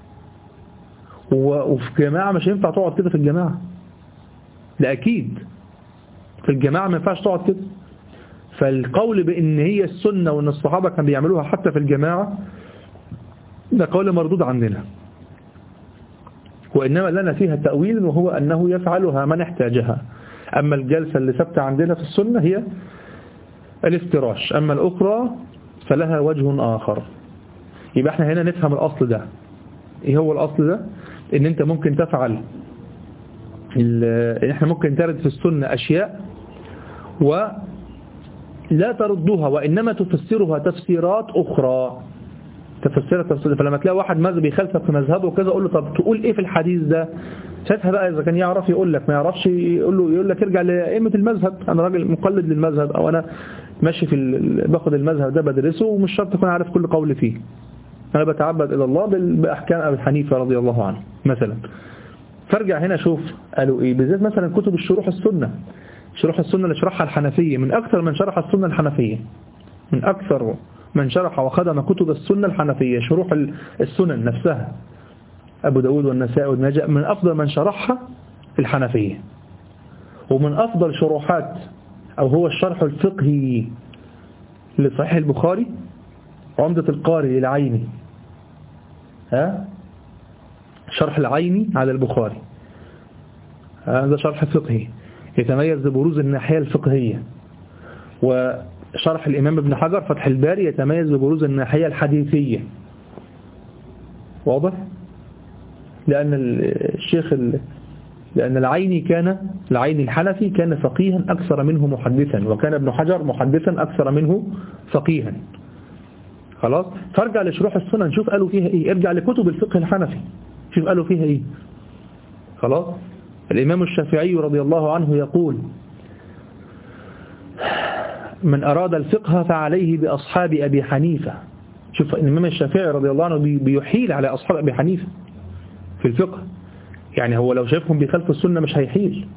Speaker 1: وفي جماعة مش هينفع تقعد كده في الجماعة، ده أكيد في الجماعة ما ينفعش تقعد كده. فالقول بأن هي السنة وأن الصحابة كانوا بيعملوها حتى في الجماعة ده قول مردود عندنا، وإنما لنا فيها تأويل، وهو أنه يفعلها من احتاجها. أما الجلسة اللي ثبت عندنا في السنة هي الافتراش، أما الأخرى فلها وجه آخر. يبقى احنا هنا نفهم الأصل ده. ايه هو الأصل ده؟ ان انت ممكن تفعل، احنا ممكن ترد في السنة أشياء ولا تردها، وإنما تفسرها تفسيرات أخرى، تفسيرها تفسيرات. فلما تلاقي واحد مذهب يخالفك في مذهبه وكذا، قول له طب تقول ايه في الحديث ده؟ ساعتها بقى إذا كان يعرف يقول لك، ما يعرفش يقول له يقول لك ارجع لأئمة المذهب، أنا راجل مقلد للمذهب، أو أنا ماشي في باخد المذهب ده بدرسه، ومش شرط أكون عارف كل قول فيه، أنا بتعبد إلى الله بأحكام أبي حنيفة رضي الله عنه مثلا. فارجع هنا شوف قالوا إيه، بالذات مثلا كتب الشروح السنة، شروح السنة اللي شرحها الحنفية، من أكثر من شرح السنة الحنفية، من أكثر من شرح وخدم كتب السنة الحنفية، شروح السنن نفسها، أبو داود والنسائي وابن ماجه، من أفضل من شرحها الحنفية. ومن أفضل شروحات أو هو الشرح الفقهي لصحيح البخاري عمدة القاري للعيني، ها شرح العيني على البخاري، هذا شرح فقهي يتميز ببروز الناحية الفقهية. وشرح الإمام ابن حجر فتح الباري يتميز ببروز الناحية الحديثية. واضح؟ لأن الشيخ لأن العيني كان العيني الحنفي كان فقيها أكثر منه محدثا، وكان ابن حجر محدثا أكثر منه فقيها. خلاص، فارجع لشروح السنن شوف قالوا فيها إيه، ارجع لكتب الفقه الحنفي شوف قالوا فيها إيه. خلاص. الإمام الشافعي رضي الله عنه يقول: من أراد الفقه فعليه بأصحاب أبي حنيفة. شوف الإمام الشافعي رضي الله عنه بيحيل على أصحاب أبي حنيفة في الفقه، يعني هو لو شايفهم بيخالفوا السنة مش هيحيل،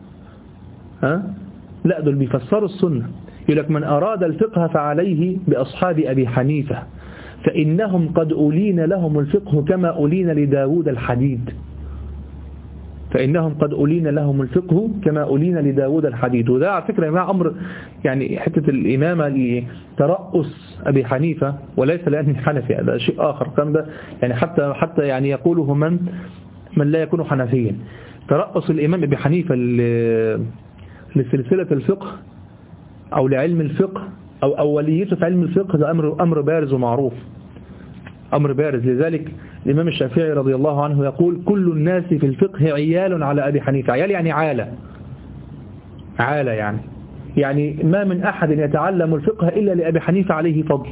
Speaker 1: ها؟ لا دول بيفسروا السنة. يقول لك: من أراد الفقه فعليه بأصحاب أبي حنيفة فإنهم قد أولين لهم الفقه كما أولين لداود الحديد. فإنهم قد أولين لهم الفقه كما أولين لداود الحديد. وده على فكرة يا جماعة أمر، يعني حتة الإمامة لترأس أبي حنيفة، وليس لأنه حنفي، هذا شيء آخر. كان ده يعني حتى حتى يعني يقوله من من لا يكون حنفيا. ترأس الإمام أبي حنيفة لسلسلة الفقه أو لعلم الفقه أو أوليته في علم الفقه، ده أمر أمر بارز ومعروف، أمر بارز. لذلك الإمام الشافعي رضي الله عنه يقول: كل الناس في الفقه عيال على أبي حنيفة. عيال يعني عالة، عالة يعني يعني ما من أحد يتعلم الفقه إلا لأبي حنيفة عليه فضل.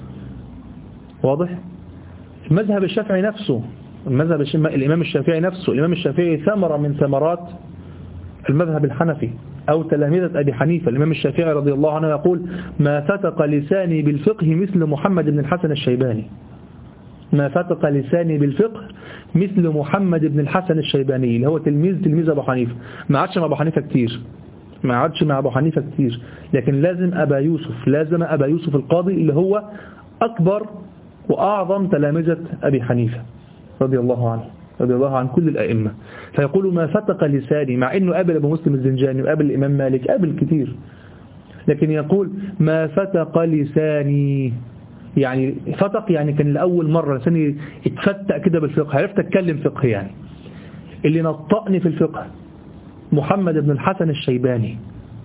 Speaker 1: واضح؟ المذهب الشافعي نفسه، المذهب الإمام الشافعي نفسه، الإمام الشافعي ثمرة من ثمرات المذهب الحنفي أو تلامذة أبي حنيفة. الإمام الشافعي رضي الله عنه يقول: ما فتق لساني بالفقه مثل محمد بن الحسن الشيباني. ما فتق لساني بالفقه مثل محمد بن الحسن الشيباني، اللي هو تلميذ تلميذ أبو حنيفة. ما عادش مع أبو حنيفة كتير، ما عادش مع أبو حنيفة كتير، لكن لازم أبا يوسف، لازم أبا يوسف القاضي اللي هو أكبر وأعظم تلامذة أبي حنيفة رضي الله عنه، رضي الله عن كل الأئمة. فيقول: ما فتق لساني، مع أنه قابل أبو مسلم الزنجاني وقابل الإمام مالك، قابل كتير، لكن يقول: ما فتق لساني، يعني فتق يعني كان لأول مرة لساني اتفتق كده بالفقه، عرفت أتكلم فقه. يعني اللي نطقني في الفقه محمد بن الحسن الشيباني.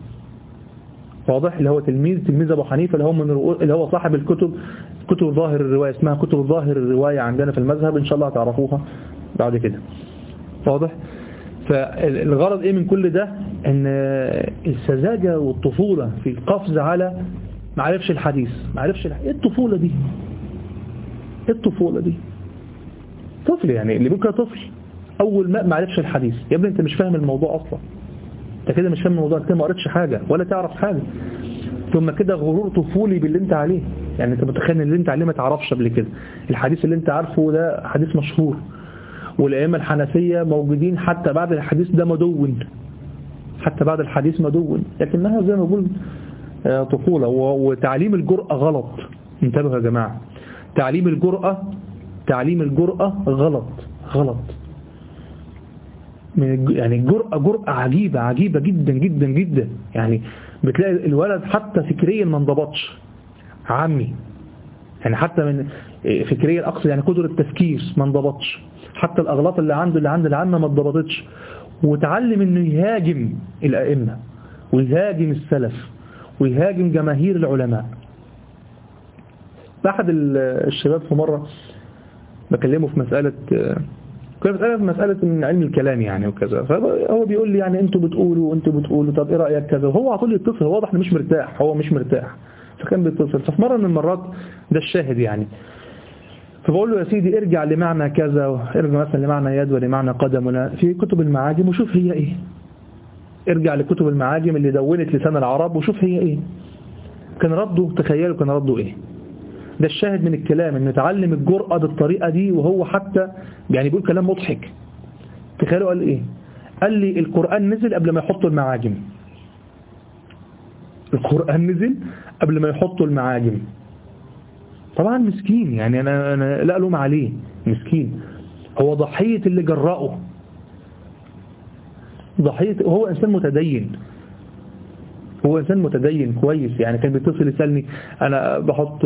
Speaker 1: واضح؟ اللي هو تلميذ تلميذ أبو حنيفة، اللي هو من اللي هو صاحب الكتب، كتب ظاهر الرواية، اسمها كتب ظاهر الرواية عندنا في المذهب، إن شاء الله هتعرفوها بعد كده. واضح؟ فالغرض إيه من كل ده؟ إن السذاجة والطفولة في القفز على ما عرفش الحديث، ما عرفش الحديث. إيه الطفولة دي؟ إيه الطفولة دي؟ طفل يعني، اللي بيبقى طفل أول ما ما عرفش الحديث. يا ابني أنت مش فاهم الموضوع أصلا، أنت كده مش فاهم الموضوع، أنت ما قريتش حاجة ولا تعرف حاجة، ثم كده غرور طفولي باللي أنت عليه. يعني أنت متخيل إن اللي أنت عليه ما تعرفش قبل كده. الحديث اللي أنت عارفه ده حديث مشهور، والأئمة الحنفية موجودين حتى بعد الحديث ده مدون، حتى بعد الحديث مدون، لكنها زي ما بقول طفولة. وتعليم الجرأة غلط. انتبهوا يا جماعة، تعليم الجرأة تعليم الجرأة غلط غلط. من يعني الجرأة جرأة عجيبة عجيبة جدا جدا جدا. يعني بتلاقي الولد حتى فكريا ما انضبطش، عمي يعني، حتى من فكريا أقصد يعني قدرة التفكير ما انضبطش، حتى الأغلاط اللي عنده اللي عند العامة ما انضبطتش. وتعلم إنه يهاجم الأئمة ويهاجم السلف ويهاجم جماهير العلماء. أحد الشباب في مرة بكلمه في مسألة كنا مسألة في مسألة من علم الكلام يعني وكذا، فهو بيقول لي يعني انتوا بتقولوا وانتوا بتقولوا طب ايه رأيك كذا، وهو عطول يتصل، واضح انه مش مرتاح، هو مش مرتاح، فكان بيتصل. ففي مرة من المرات ده الشاهد يعني، فبقول له يا سيدي ارجع لمعنى كذا، ارجع مثلا لمعنى يد ولمعنى قدم في كتب المعاجم وشوف هي ايه، ارجع لكتب المعاجم اللي دونت لسان العرب وشوف هي ايه. كان رده، تخيلوا كان رده ايه. ده الشاهد من الكلام، ان نتعلم الجرأة بالطريقة دي، وهو حتى يعني بيقول كلام مضحك. تخيلوا قال ايه، قال لي القرآن نزل قبل ما يحطوا المعاجم، القرآن نزل قبل ما يحطوا المعاجم. طبعا مسكين يعني، انا انا لا ألوم عليه، مسكين، هو ضحية اللي جرأه، ضحية، وهو انسان متدين، هو انسان متدين كويس يعني. كان بيتصل يسألني انا بحط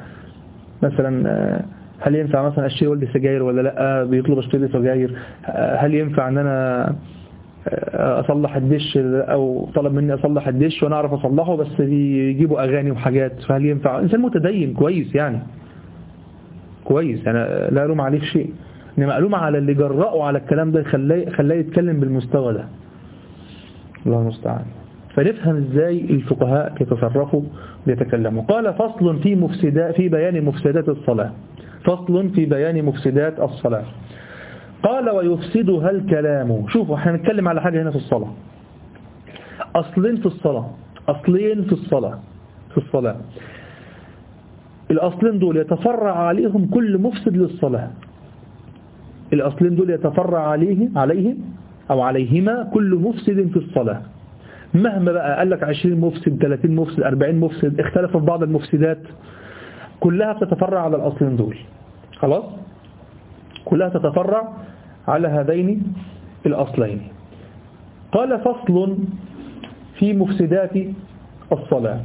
Speaker 1: مثلا هل ينفع مثلا اشتري والدي سجاير ولا لا، بيطلب اشتري سجاير، هل ينفع ان انا اصلح الدش او طلب مني اصلح الدش وانا اعرف اصلحه بس يجيبوا اغاني وحاجات، فهل ينفع؟ انسان متدين كويس يعني، كويس، انا لا ألوم عليه في شيء. إنما ألوم على اللي جرأوا على الكلام ده خلاه خلاه يتكلم بالمستوى ده. الله المستعان. فنفهم إزاي الفقهاء يتصرفوا ويتكلموا. قال فصل في مفسدات في بيان مفسدات الصلاة. فصل في بيان مفسدات الصلاة. قال ويفسدها الكلام. شوفوا احنا هنتكلم على حاجة هنا في الصلاة. أصلين في الصلاة أصلين في الصلاة في الصلاة الأصلين دول يتفرع عليهم كل مفسد للصلاة. الأصلين دول يتفرع عليه عليه أو عليهما كل مفسد في الصلاة. مهما بقى قال لك عشرين مفسد ثلاثين مفسد أربعين مفسد اختلفوا في بعض المفسدات كلها بتتفرع على الأصلين دول. خلاص كلها تتفرع على هذين الأصلين. قال فصل في مفسدات الصلاة.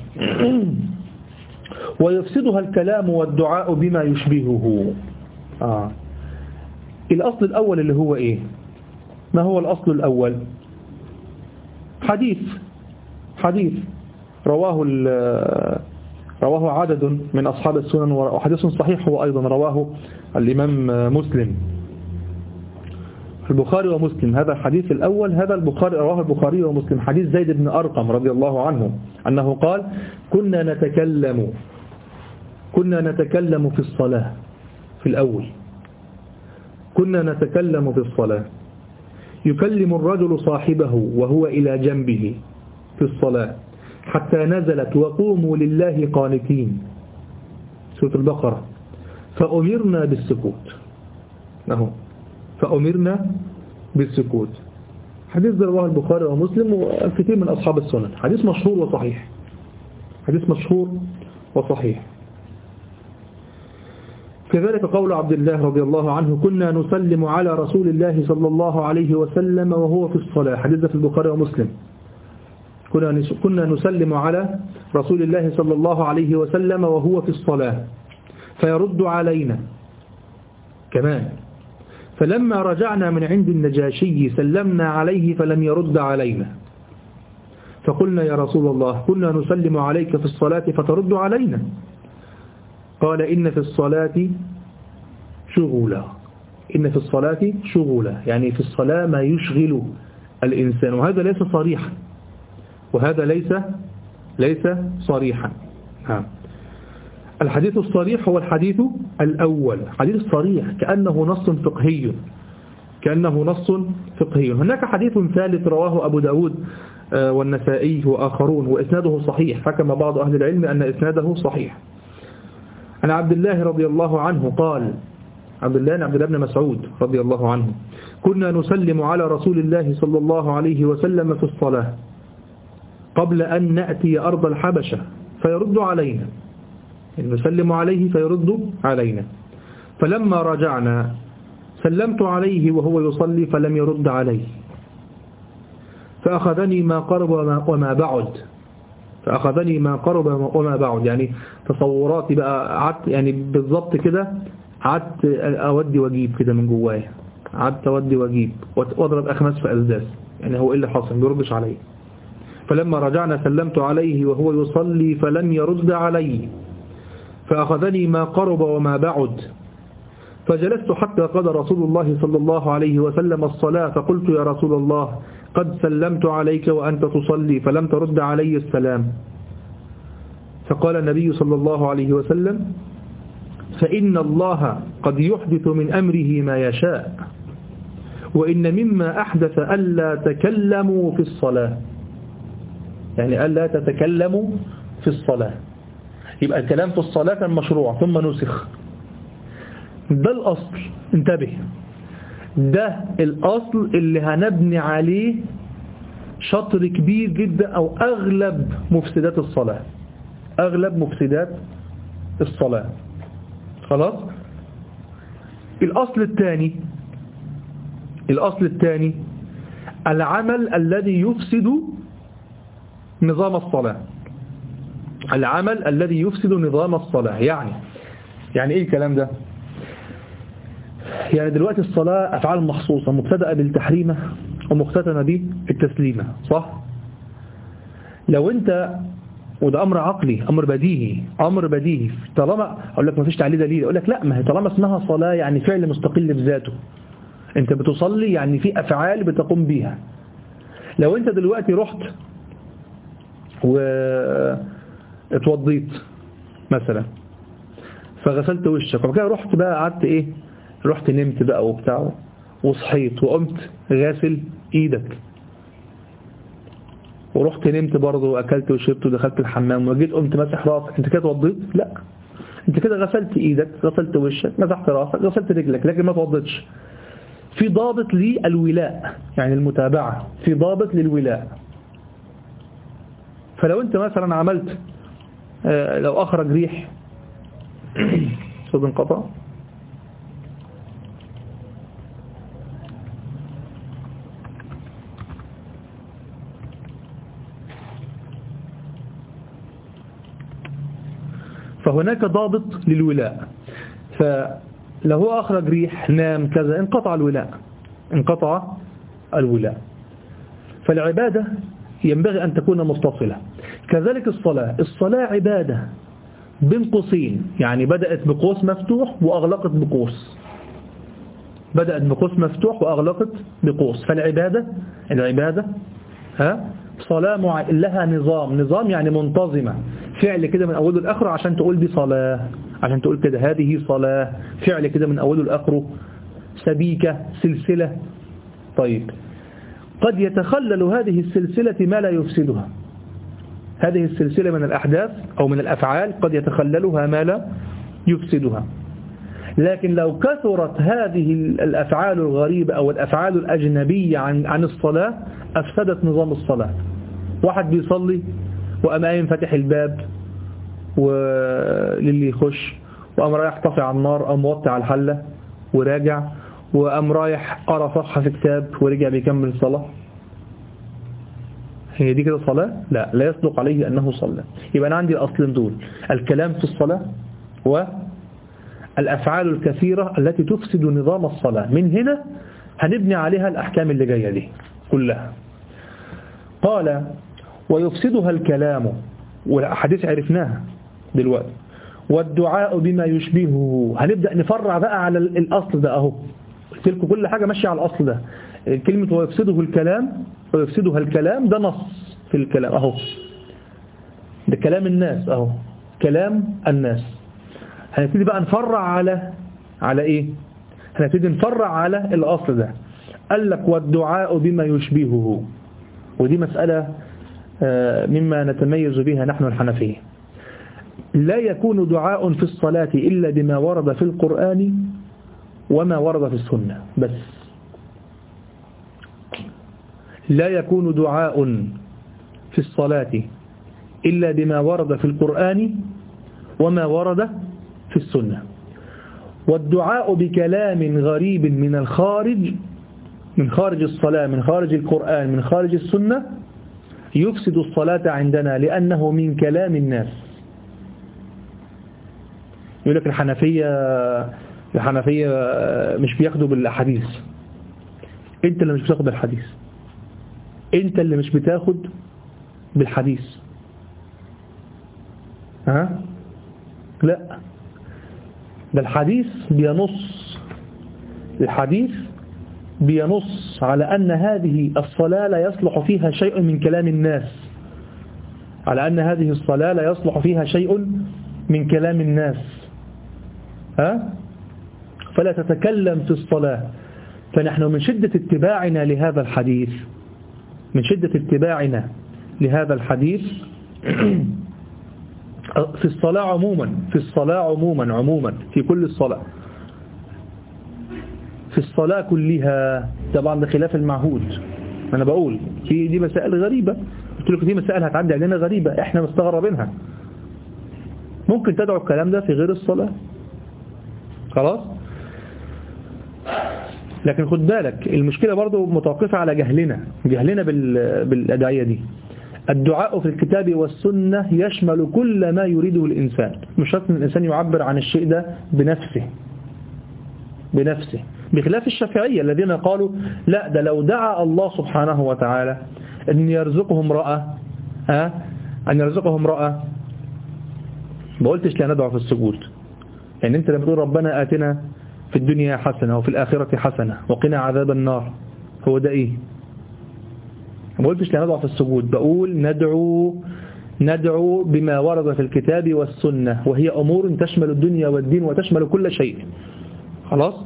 Speaker 1: ويفسدها الكلام والدعاء بما يشبهه. آه. الأصل الأول اللي هو إيه؟ ما هو الأصل الأول؟ حديث حديث رواه رواه عدد من أصحاب السنن وحديث صحيح هو أيضا رواه الإمام مسلم البخاري ومسلم. هذا الحديث الأول هذا البخاري رواه البخاري ومسلم حديث زيد بن أرقم رضي الله عنه أنه قال كنا نتكلم كنا نتكلم في الصلاة. في الأول كنا نتكلم في الصلاة يكلم الرجل صاحبه وهو إلى جنبه في الصلاة حتى نزلت وقوموا لله قانتين سورة البقرة فأمرنا بالسكوت. أهو فأمرنا بالسكوت. حديث رواه البخاري ومسلم والكثير من أصحاب السنن. حديث مشهور وصحيح حديث مشهور وصحيح. كذلك قول عبد الله رضي الله عنه كنا نسلم على رسول الله صلى الله عليه وسلم وهو في الصلاة. حديث في البخاري ومسلم. كنا نسلم على رسول الله صلى الله عليه وسلم وهو في الصلاة فيرد علينا كمان. فلما رجعنا من عند النجاشي سلمنا عليه فلم يرد علينا فقلنا يا رسول الله كنا نسلم عليك في الصلاة فترد علينا. قال إن في الصلاة شغولا إن في الصلاة شغولا يعني في الصلاة ما يشغل الإنسان. وهذا ليس صريحا وهذا ليس ليس صريحا. ها. الحديث الصريح هو الحديث الأول حديث صريح كأنه نص فقهي كأنه نص فقهي. هناك حديث ثالث رواه أبو داود والنسائي وآخرون وإسناده صحيح. حكم بعض أهل العلم أن إسناده صحيح. عن عبد الله رضي الله عنه قال عبد الله عبد الله بن مسعود رضي الله عنه كنا نسلم على رسول الله صلى الله عليه وسلم في الصلاة قبل أن نأتي أرض الحبشة فيرد علينا نسلم عليه فيرد علينا. فلما رجعنا سلمت عليه وهو يصلي فلم يرد عليه فأخذني ما قرب وما بعد فأخذني ما قرب وما بعد يعني تصوراتي بقى عدت يعني بالضبط كده عدت أودي وأجيب كده من جوايا عدت أودي وأجيب وأضرب أخماس في أسداس يعني هو إيه اللي حصل ما يردش عليه. فلما رجعنا سلمت عليه وهو يصلي فلم يرد عليه فأخذني ما قرب وما بعد فجلست حتى قضى رسول الله صلى الله عليه وسلم الصلاة فقلت يا رسول الله قد سلمت عليك وأنت تصلي فلم ترد علي السلام. فقال النبي صلى الله عليه وسلم فإن الله قد يحدث من أمره ما يشاء وإن مما أحدث ألا تكلموا في الصلاة يعني ألا تتكلموا في الصلاة. يبقى الكلام في الصلاة كان مشروع ثم نسخ. ده الأصل انتبه ده الأصل اللي هنبني عليه شطر كبير جدا أو أغلب مفسدات الصلاة أغلب مفسدات الصلاة. خلاص. الأصل الثاني الأصل الثاني العمل الذي يفسد نظام الصلاة العمل الذي يفسد نظام الصلاة. يعني يعني ايه الكلام ده؟ يعني دلوقتي الصلاة أفعال مخصوصة مبتدأة بالتحريمة ومختتمة بالتسليمة صح؟ لو انت وده أمر عقلي، أمر بديهي، أمر بديهي. طالما أقول لك ما فيش تعليل دليل، أقول لك لا، ما هي طالما اسمها صلاة يعني فعل مستقل بذاته، أنت بتصلي يعني في أفعال بتقوم بيها. لو أنت دلوقتي رحت واتوضيت مثلا فغسلت وشك وكده، رحت بقى قعدت إيه، رحت نمت بقى وبتاع وصحيت وقمت غاسل إيدك، ورحت نمت برضه وأكلت وشربت ودخلت الحمام وجيت قمت مسح راسك، أنت كده توضيت؟ لا، أنت كده غسلت إيدك، غسلت وشك، مسحت راسك، غسلت رجلك، لكن ما توضيتش. في ضابط للولاء، يعني المتابعة، في ضابط للولاء. فلو أنت مثلا عملت آه لو أخرج ريح صوت انقطع، فهناك ضابط للولاء. فلو هو أخرج ريح، نام، كذا، انقطع الولاء، انقطع الولاء. فالعبادة ينبغي أن تكون متصلة. كذلك الصلاة، الصلاة عبادة بين قوسين، يعني بدأت بقوس مفتوح وأغلقت بقوس، بدأت بقوس مفتوح وأغلقت بقوس. فالعبادة العبادة ها صلاة مع... لها نظام، نظام يعني منتظمة، فعل كده من أوله لآخره عشان تقول دي صلاة، عشان تقول كده هذه صلاة، فعل كده من أوله لآخره، سبيكة، سلسلة. طيب قد يتخلل هذه السلسلة ما لا يفسدها، هذه السلسلة من الأحداث أو من الأفعال قد يتخللها ما لا يفسدها. لكن لو كثرت هذه الأفعال الغريبة أو الأفعال الأجنبية عن عن الصلاة أفسدت نظام الصلاة. واحد بيصلي وقام قايم فاتح الباب وللي يخش، وقام رايح طافي على النار، قام موطي على الحلة وراجع، وقام رايح قرأ صفحة في كتاب ورجع بيكمل الصلاة. هي دي كده صلاة؟ لا، لا يصدق عليه أنه صلى. يبقى أنا عندي الأصلين دول، الكلام في الصلاة والأفعال الكثيرة التي تفسد نظام الصلاة. من هنا هنبني عليها الأحكام اللي جاية دي كلها. قال ويفسدها الكلام، والأحاديث عرفناها دلوقتي، والدعاء بما يشبهه. هنبدأ نفرع بقى على الأصل ده أهو، قلت لكم كل حاجة ماشية على الأصل ده. كلمة ويفسده الكلام، ويفسدها الكلام ده نص في الكلام أهو، ده كلام الناس أهو، كلام الناس. هنبتدي بقى نفرع على على إيه؟ هنبتدي نفرع على الأصل ده. قال لك والدعاء بما يشبهه، ودي مسألة مما نتميز بها نحن الحنفية. لا يكون دعاء في الصلاة إلا بما ورد في القرآن وما ورد في السنة بس. لا يكون دعاء في الصلاة إلا بما ورد في القرآن وما ورد في السنة. والدعاء بكلام غريب من الخارج، من خارج الصلاة، من خارج القرآن، من خارج السنة، يفسد الصلاة عندنا لأنه من كلام الناس. يقول لك الحنفية الحنفية مش بياخدوا بالحديث. انت اللي مش بتاخد بالحديث، انت اللي مش بتاخد بالحديث. ها؟ لا، ده الحديث بينص، الحديث بينص على أن هذه الصلاة لا يصلح فيها شيء من كلام الناس، على أن هذه الصلاة لا يصلح فيها شيء من كلام الناس. ها؟ فلا تتكلم في الصلاة. فنحن من شدة اتباعنا لهذا الحديث، من شدة اتباعنا لهذا الحديث في الصلاة عموما، في الصلاة عموما عموما في كل الصلاة، في الصلاة كلها. طبعا ده خلاف المعهود، أنا بقول في دي مسائل غريبة، قلت لك دي مسائل هتعدي علينا غريبة احنا مستغربينها. ممكن تدعو الكلام ده في غير الصلاة، خلاص. لكن خد بالك المشكلة برضو متوقفة على جهلنا، جهلنا بالأدعية دي. الدعاء في الكتاب والسنة يشمل كل ما يريده الإنسان، مش شرط ان الإنسان يعبر عن الشيء ده بنفسه بنفسه بخلاف الشافعية الذين قالوا لا، ده لو دعا الله سبحانه وتعالى أن يرزقه امرأة أن يرزقه امرأة، ما قلتش لا ندعو في السجود. يعني أنت لما تقول ربنا آتنا في الدنيا حسنة وفي الآخرة حسنة وقنا عذاب النار، هو ده إيه؟ ما قلتش لا ندعو في السجود، بقول ندعو ندعو بما ورد في الكتاب والسنة، وهي أمور تشمل الدنيا والدين وتشمل كل شيء. خلاص؟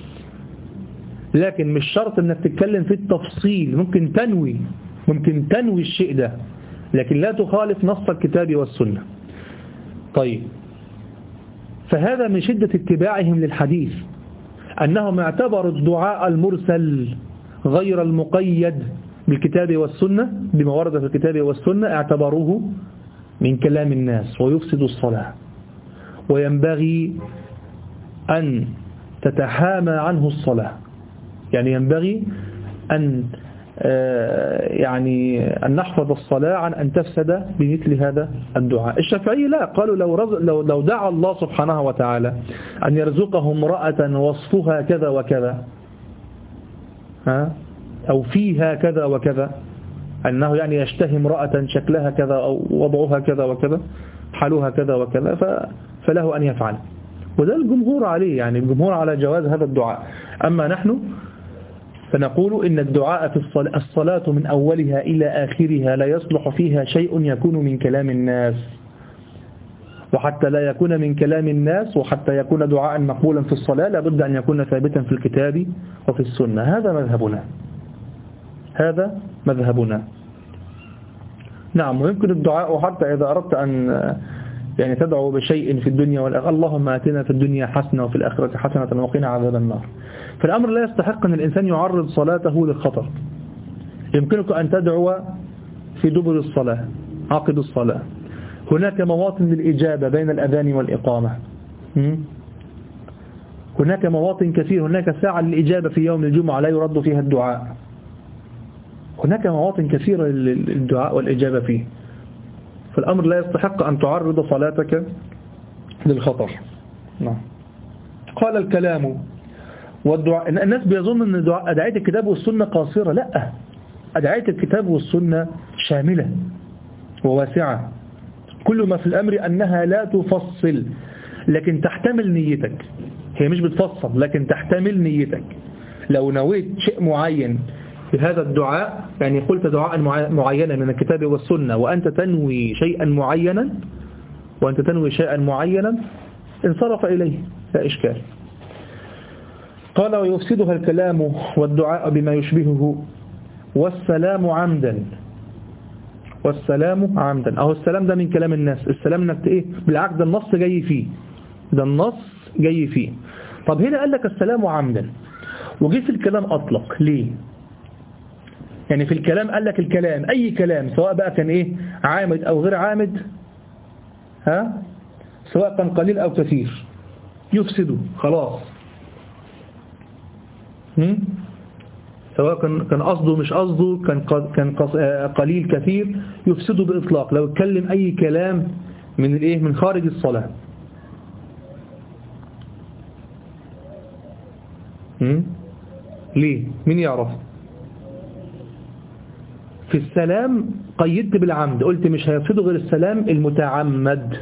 Speaker 1: لكن مش شرط انك تتكلم في التفصيل، ممكن تنوي ممكن تنوي الشيء ده، لكن لا تخالف نص الكتاب والسنة. طيب، فهذا من شدة اتباعهم للحديث أنهم اعتبروا الدعاء المرسل غير المقيد بالكتاب والسنة بما ورد في الكتاب والسنة، اعتبروه من كلام الناس ويفسد الصلاة، وينبغي أن تتحامى عنه الصلاة. يعني ينبغي أن يعني أن نحفظ الصلاة عن أن تفسد بمثل هذا الدعاء. الشافعي لا، قالوا لو, لو, لو دعا الله سبحانه وتعالى أن يرزقه امرأة وصفها كذا وكذا، ها، أو فيها كذا وكذا، أنه يعني يشتهي امرأة شكلها كذا أو وضعها كذا وكذا، حالها كذا وكذا، فله أن يفعل. وده الجمهور عليه، يعني الجمهور على جواز هذا الدعاء. أما نحن فنقول إن الدعاء في الصلاة, الصلاة من أولها إلى آخرها لا يصلح فيها شيء يكون من كلام الناس، وحتى لا يكون من كلام الناس وحتى يكون دعاء مقبولا في الصلاة لابد أن يكون ثابتا في الكتاب وفي السنة. هذا مذهبنا هذا مذهبنا نعم. ويمكن الدعاء حتى إذا أردت أن يعني تدعو بشيء في الدنيا والآخرة، اللهم آتنا في الدنيا حسنة وفي الآخرة حسنة وقنا عذاب النار. فالأمر لا يستحق أن الإنسان يعرض صلاته للخطر. يمكنك أن تدعو في دبر الصلاة عقد الصلاة، هناك مواطن للإجابة بين الأذان والإقامة، هناك مواطن كثير، هناك ساعة للإجابة في يوم الجمعة لا يرد فيها الدعاء، هناك مواطن كثيرة للدعاء والإجابة فيه. فالأمر لا يستحق أن تعرض صلاتك للخطر. نعم. قال الكلام والدعاء، الناس بيظن أن أدعية الكتاب والسنة قاصرة. لا، أدعية الكتاب والسنة شاملة وواسعة، كل ما في الأمر أنها لا تفصل لكن تحتمل نيتك. هي مش بتفصل لكن تحتمل نيتك. لو نويت شيء معين بهذا الدعاء، يعني قلت دعاء معينا من الكتاب والسنة وأنت تنوي شيئا معينا وأنت تنوي شيئا معينا انصرف إليه لا إشكال. قال ويفسدها الكلام والدعاء بما يشبهه والسلام عمدا. والسلام عمدا، أهو السلام ده من كلام الناس، السلام انك ايه بالعكس، ده النص جاي فيه، ده النص جاي فيه. طب هنا قال لك السلام عمدا وجي في الكلام أطلق ليه؟ يعني في الكلام قال لك الكلام أي كلام سواء بقى كان إيه عامد أو غير عامد، ها، سواء كان قليل أو كثير يفسده خلاص. هم؟ سواء كان كان قصده مش قصده، كان كان قليل كثير يفسده بإطلاق لو اتكلم أي كلام من الإيه من خارج الصلاة. هم؟ ليه؟ مين يعرف؟ في السلام قيدت بالعمد، قلت مش هيفسده غير السلام المتعمد.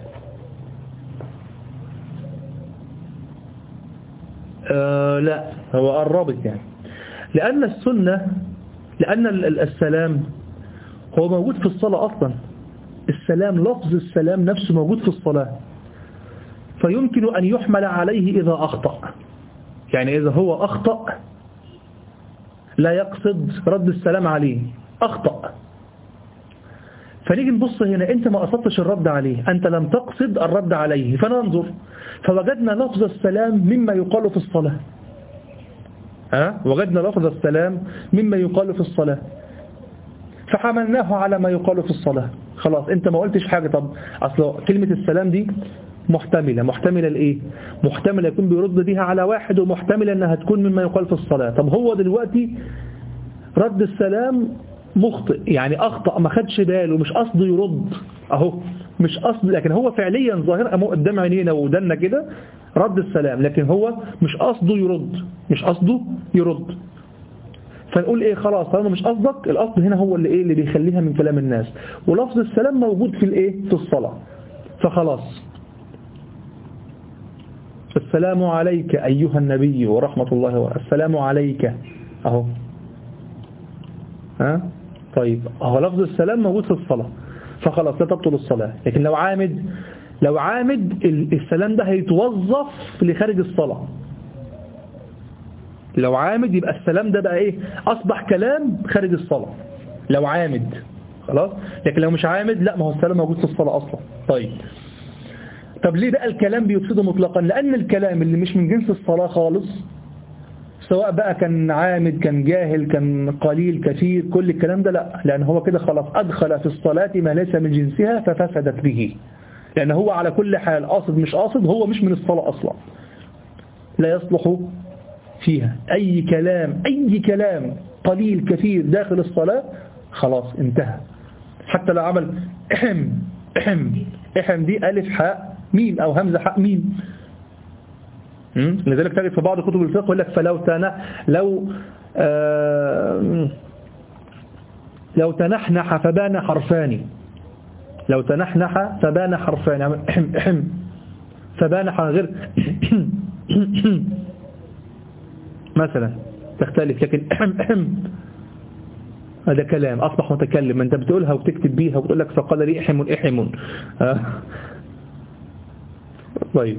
Speaker 1: آه لا، هو قربت يعني، لأن السنة لأن السلام هو موجود في الصلاة أصلا، السلام لفظ السلام نفسه موجود في الصلاة، فيمكن أن يحمل عليه إذا أخطأ. يعني إذا هو أخطأ لا يقصد رد السلام عليه، أخطأ، فنيجي نبص هنا أنت ما قصدتش الرد عليه، أنت لم تقصد الرد عليه، فننظر فوجدنا لفظ السلام مما يقال في الصلاة، ها؟ وجدنا لفظ السلام مما يقال في الصلاة فحملناه على ما يقال في الصلاة. خلاص أنت ما قلتش حاجة. طب أصل كلمة السلام دي محتملة محتملة لإيه؟ محتملة يكون بيرد بها على واحد، ومحتملة أنها تكون مما يقال في الصلاة. طب هو دلوقتي رد السلام مخطئ، يعني أخطأ، ما خدش باله، مش قصده يرد أهو، مش قصد، لكن هو فعليا ظاهر أمو قدام عينينا ودنا كده رد السلام، لكن هو مش قصده يرد، مش قصده يرد. فنقول ايه خلاص طالما مش قصدك، الأصل هنا هو اللي ايه اللي بيخليها من كلام الناس، ولفظ السلام موجود في الايه في الصلاة، فخلاص السلام عليك أيها النبي ورحمة الله وبركاته، السلام عليك اهو. ها طيب اهو لفظ السلام موجود في الصلاة، فخلاص لا تبطل الصلاة. لكن لو عامد لو عامد السلام ده هيتوظف لخارج الصلاة. لو عامد يبقى السلام ده بقى ايه اصبح كلام خارج الصلاة لو عامد خلاص. لكن لو مش عامد لا، ما هو السلام موجود في الصلاة اصلا. طيب طب ليه بقى الكلام بيفسده مطلقا؟ لان الكلام اللي مش من جنس الصلاة خالص، سواء بقى كان عامد كان جاهل كان قليل كثير، كل الكلام ده لا، لان هو كده خلاص ادخل في الصلاة ما ليس من جنسها ففسدت به، لان هو على كل حال قاصد مش قاصد هو مش من الصلاة اصلا، لا يصلح فيها أي كلام أي كلام قليل كثير داخل الصلاة، خلاص انتهى. حتى لو عمل احم احم احم دي ألف حاء ميم أو همزة حاء ميم. لذلك تجد في بعض كتب الفقه يقول لك فلو تنا لو آه لو تنحنح فبان حرفان، لو تنحنح فبان حرفان، يعني احم احم فبان حرفان غير مثلا تختلف. لكن احم احم هذا كلام أصبح متكلم، ما أنت بتقولها وتكتب بيها وتقول لك فقال لي احم احم. آه. طيب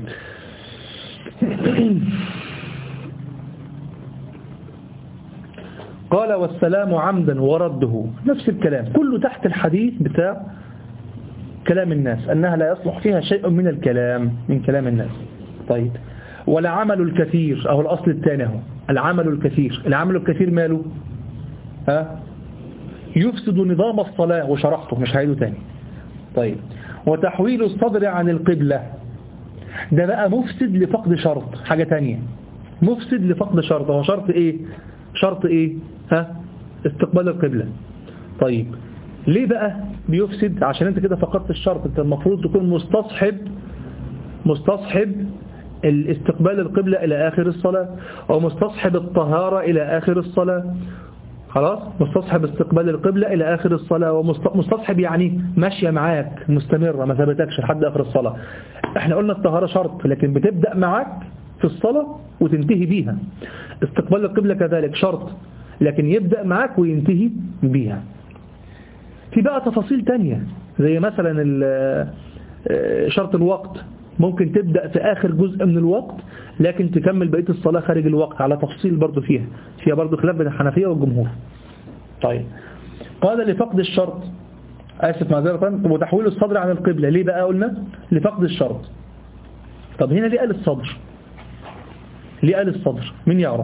Speaker 1: قال والسلام عمدا ورده، نفس الكلام كله تحت الحديث بتاع كلام الناس أنها لا يصلح فيها شيء من الكلام من كلام الناس. طيب والعمل الكثير أو الأصل الثاني هو العمل الكثير. العمل الكثير ماله؟ ها يفسد نظام الصلاة، وشرحته مش هعيده تاني. طيب وتحويل الصدر عن القبلة، ده بقى مفسد لفقد شرط، حاجة تانية مفسد لفقد شرط. هو شرط ايه؟ شرط ايه؟ ها استقبال القبلة. طيب ليه بقى بيفسد؟ عشان انت كده فقدت الشرط. انت المفروض تكون مستصحب مستصحب الاستقبال القبلة إلى آخر الصلاة، ومستصحب الطهارة إلى آخر الصلاة. خلاص مستصحب استقبال القبلة إلى آخر الصلاة، ومستصحب يعني ماشية معاك مستمرة ما ثبتكش لحد آخر الصلاة. احنا قلنا الطهارة شرط، لكن بتبدأ معاك في الصلاة وتنتهي بيها. استقبال القبلة كذلك شرط، لكن يبدأ معاك وينتهي بيها. في بقى تفاصيل تانية زي مثلا شرط الوقت، ممكن تبدأ في آخر جزء من الوقت لكن تكمل بقية الصلاة خارج الوقت، على تفصيل برضو فيها فيها برضو خلاف بين الحنفية والجمهور. طيب قال لفقد الشرط، آسف معذرة، وتحويل الصدر عن القبلة. ليه بقى قلنا لفقد الشرط؟ طب هنا ليه قال الصدر؟ ليه قال الصدر؟ مين يعرف؟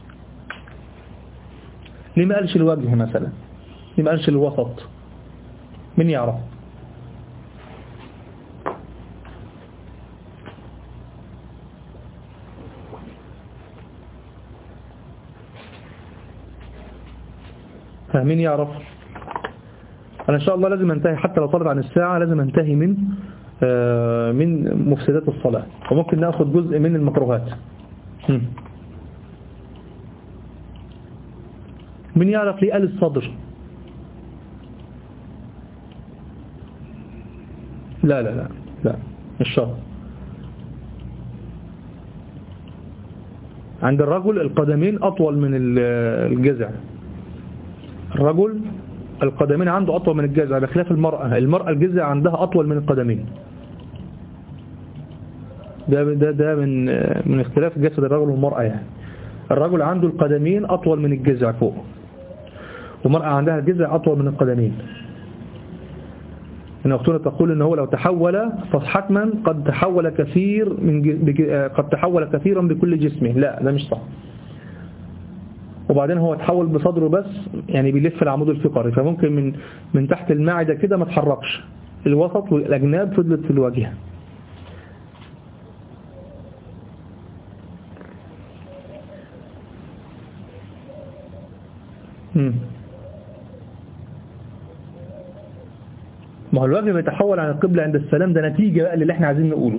Speaker 1: ليه ما قالش الوجه مثلا؟ ليه ما قالش الوسط؟ مين يعرف؟ مين يعرف؟ أنا إن شاء الله لازم أنتهي، حتى لو طلب عن الساعة لازم أنتهي من آه من مفسدات الصلاة، وممكن نأخذ جزء من المكروهات. مين يعرف ليه قال الصدر؟ لا لا لا لا مش شرط. عند الرجل القدمين أطول من الجذع، الرجل القدمين عنده أطول من الجذع بخلاف المرأة. المرأة الجذع عندها أطول من القدمين. ده ده ده من من اختلاف جسد الرجل والمرأة. يعني الرجل عنده القدمين أطول من الجذع فوق، والمرأة عندها الجذع أطول من القدمين. إن أختنا تقول إن هو لو تحول فحتما قد تحول كثير من قد تحول كثيرا بكل جسمه. لا ده مش صح. وبعدين هو تحول بصدره بس، يعني بيلف العمود الفقري، فممكن من من تحت المعدة كده ما تحركش، الوسط والأجناب فضلت في الواجهة. ما هو الوجه بيتحول عن القبلة عند السلام، ده نتيجة بقى اللي احنا عايزين نقوله.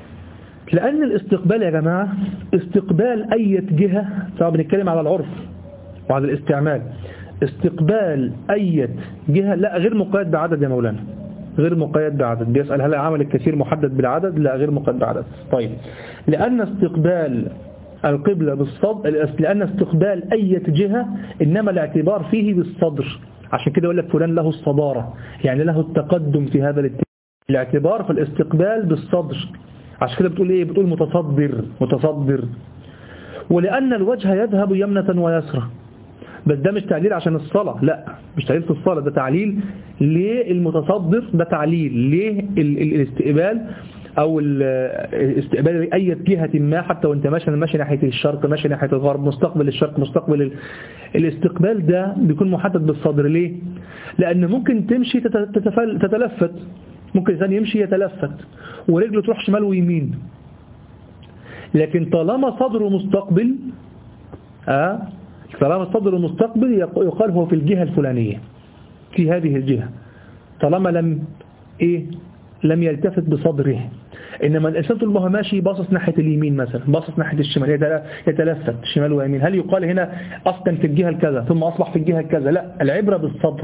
Speaker 1: لأن الاستقبال يا جماعة استقبال أي جهة، طبعا بنتكلم على العرف، وعلى الاستعمال. استقبال أي جهة لا غير مقيد بعدد يا مولانا، غير مقيد بعدد. بيسأل هل عمل الكثير محدد بالعدد؟ لا غير مقيد بعدد. طيب لأن استقبال القبلة بالصدر، لأن استقبال أي جهة إنما الاعتبار فيه بالصدر، عشان كده يقول لك فلان له الصدارة، يعني له التقدم في هذا الاتجاه. الاعتبار في الاستقبال بالصدر، عشان كده بتقول ايه؟ بتقول متصدر متصدر. ولأن الوجه يذهب يمنة ويسرى، بس ده مش تعليل عشان الصلاة، لا مش تعليل في الصلاة، ده تعليل للمتصدر، ده تعليل ليه الاستقبال او استقبال اي جهة ما، حتى وانت ماشي ماشي ناحية الشرق ماشي ناحية الغرب، مستقبل الشرق مستقبل ال... الاستقبال ده بيكون محدد بالصدر. ليه؟ لأن ممكن تمشي تتفل... تتلفت، ممكن الإنسان يمشي يتلفت ورجله تروح شمال ويمين، لكن طالما صدره مستقبل آه طالما صدره مستقبل يقال هو في الجهة الفلانية، في هذه الجهة، طالما لم إيه لم يلتفت بصدره. إنما الإنسان طول ما هو ماشي باصص ناحية اليمين مثلا، باصص ناحية الشمال، يتلفت شمال ويمين، هل يقال هنا أصلا في الجهة الكذا ثم أصبح في الجهة الكذا؟ لا، العبرة بالصدر.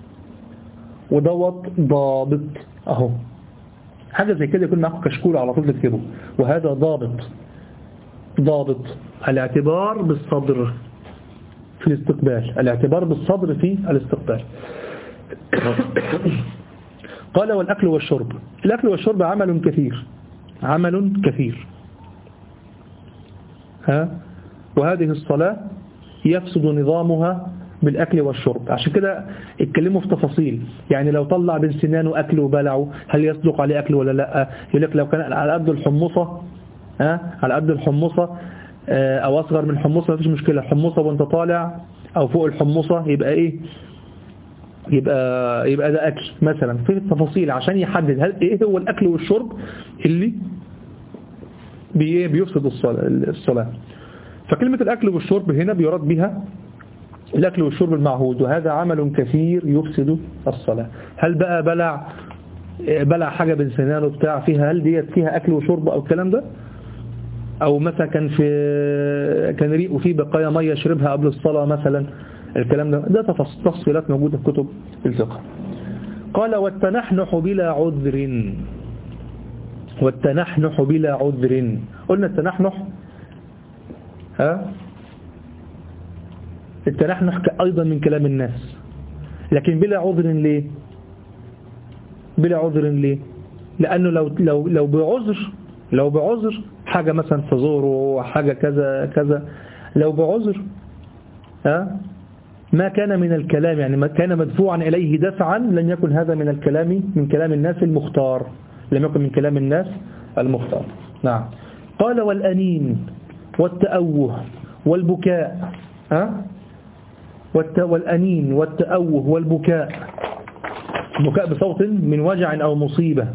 Speaker 1: ودوت ضابط أهو، حاجة زي كده يكون معكم كشكول على طول تكتبه، وهذا ضابط ضابط الاعتبار بالصدر في الاستقبال، الاعتبار بالصدر في الاستقبال. قال والأكل والشرب. الأكل والشرب عمل كثير، عمل كثير ها وهذه الصلاة يفسد نظامها بالأكل والشرب. عشان كده اتكلموا في تفاصيل، يعني لو طلع بين سنانه أكل وبلعه هل يصدق عليه أكل ولا لا؟ يقول لك لو كان على قد الحمصة ها على قد الحمصة أو أصغر من الحمصة مفيش مشكلة، حمصة وانت طالع أو فوق الحمصة يبقى إيه؟ يبقى يبقى ده أكل مثلا. في التفاصيل عشان يحدد هل إيه هو الأكل والشرب اللي بي بيفسد الصلاة. فكلمة الأكل والشرب هنا بيراد بها الأكل والشرب المعهود، وهذا عمل كثير يفسد الصلاة. هل بقى بلع بلع حاجة بين سنانه بتاع فيها، هل ديت فيها أكل وشرب أو الكلام ده؟ أو مثلا كان في كان ريق وفيه بقايا مية يشربها قبل الصلاة مثلا، الكلام ده ده تفصيلات موجودة في كتب الفقه. قال والتنحنح بلا عذر. والتنحنح بلا عذر، قلنا التنحنح ها التنحنح أيضا من كلام الناس، لكن بلا عذر ليه؟ بلا عذر ليه؟ لأنه لو لو لو بعذر لو بعذر حاجة مثلا تزوره حاجة كذا كذا، لو بعذر ها ما كان من الكلام، يعني ما كان مدفوعا إليه دفعا، لن يكن هذا من الكلام من كلام الناس المختار، لم يكن من كلام الناس المختار. نعم. قال والأنين والتأوه والبكاء ها والأنين والتأوه والبكاء، البكاء بصوت من وجع أو مصيبة.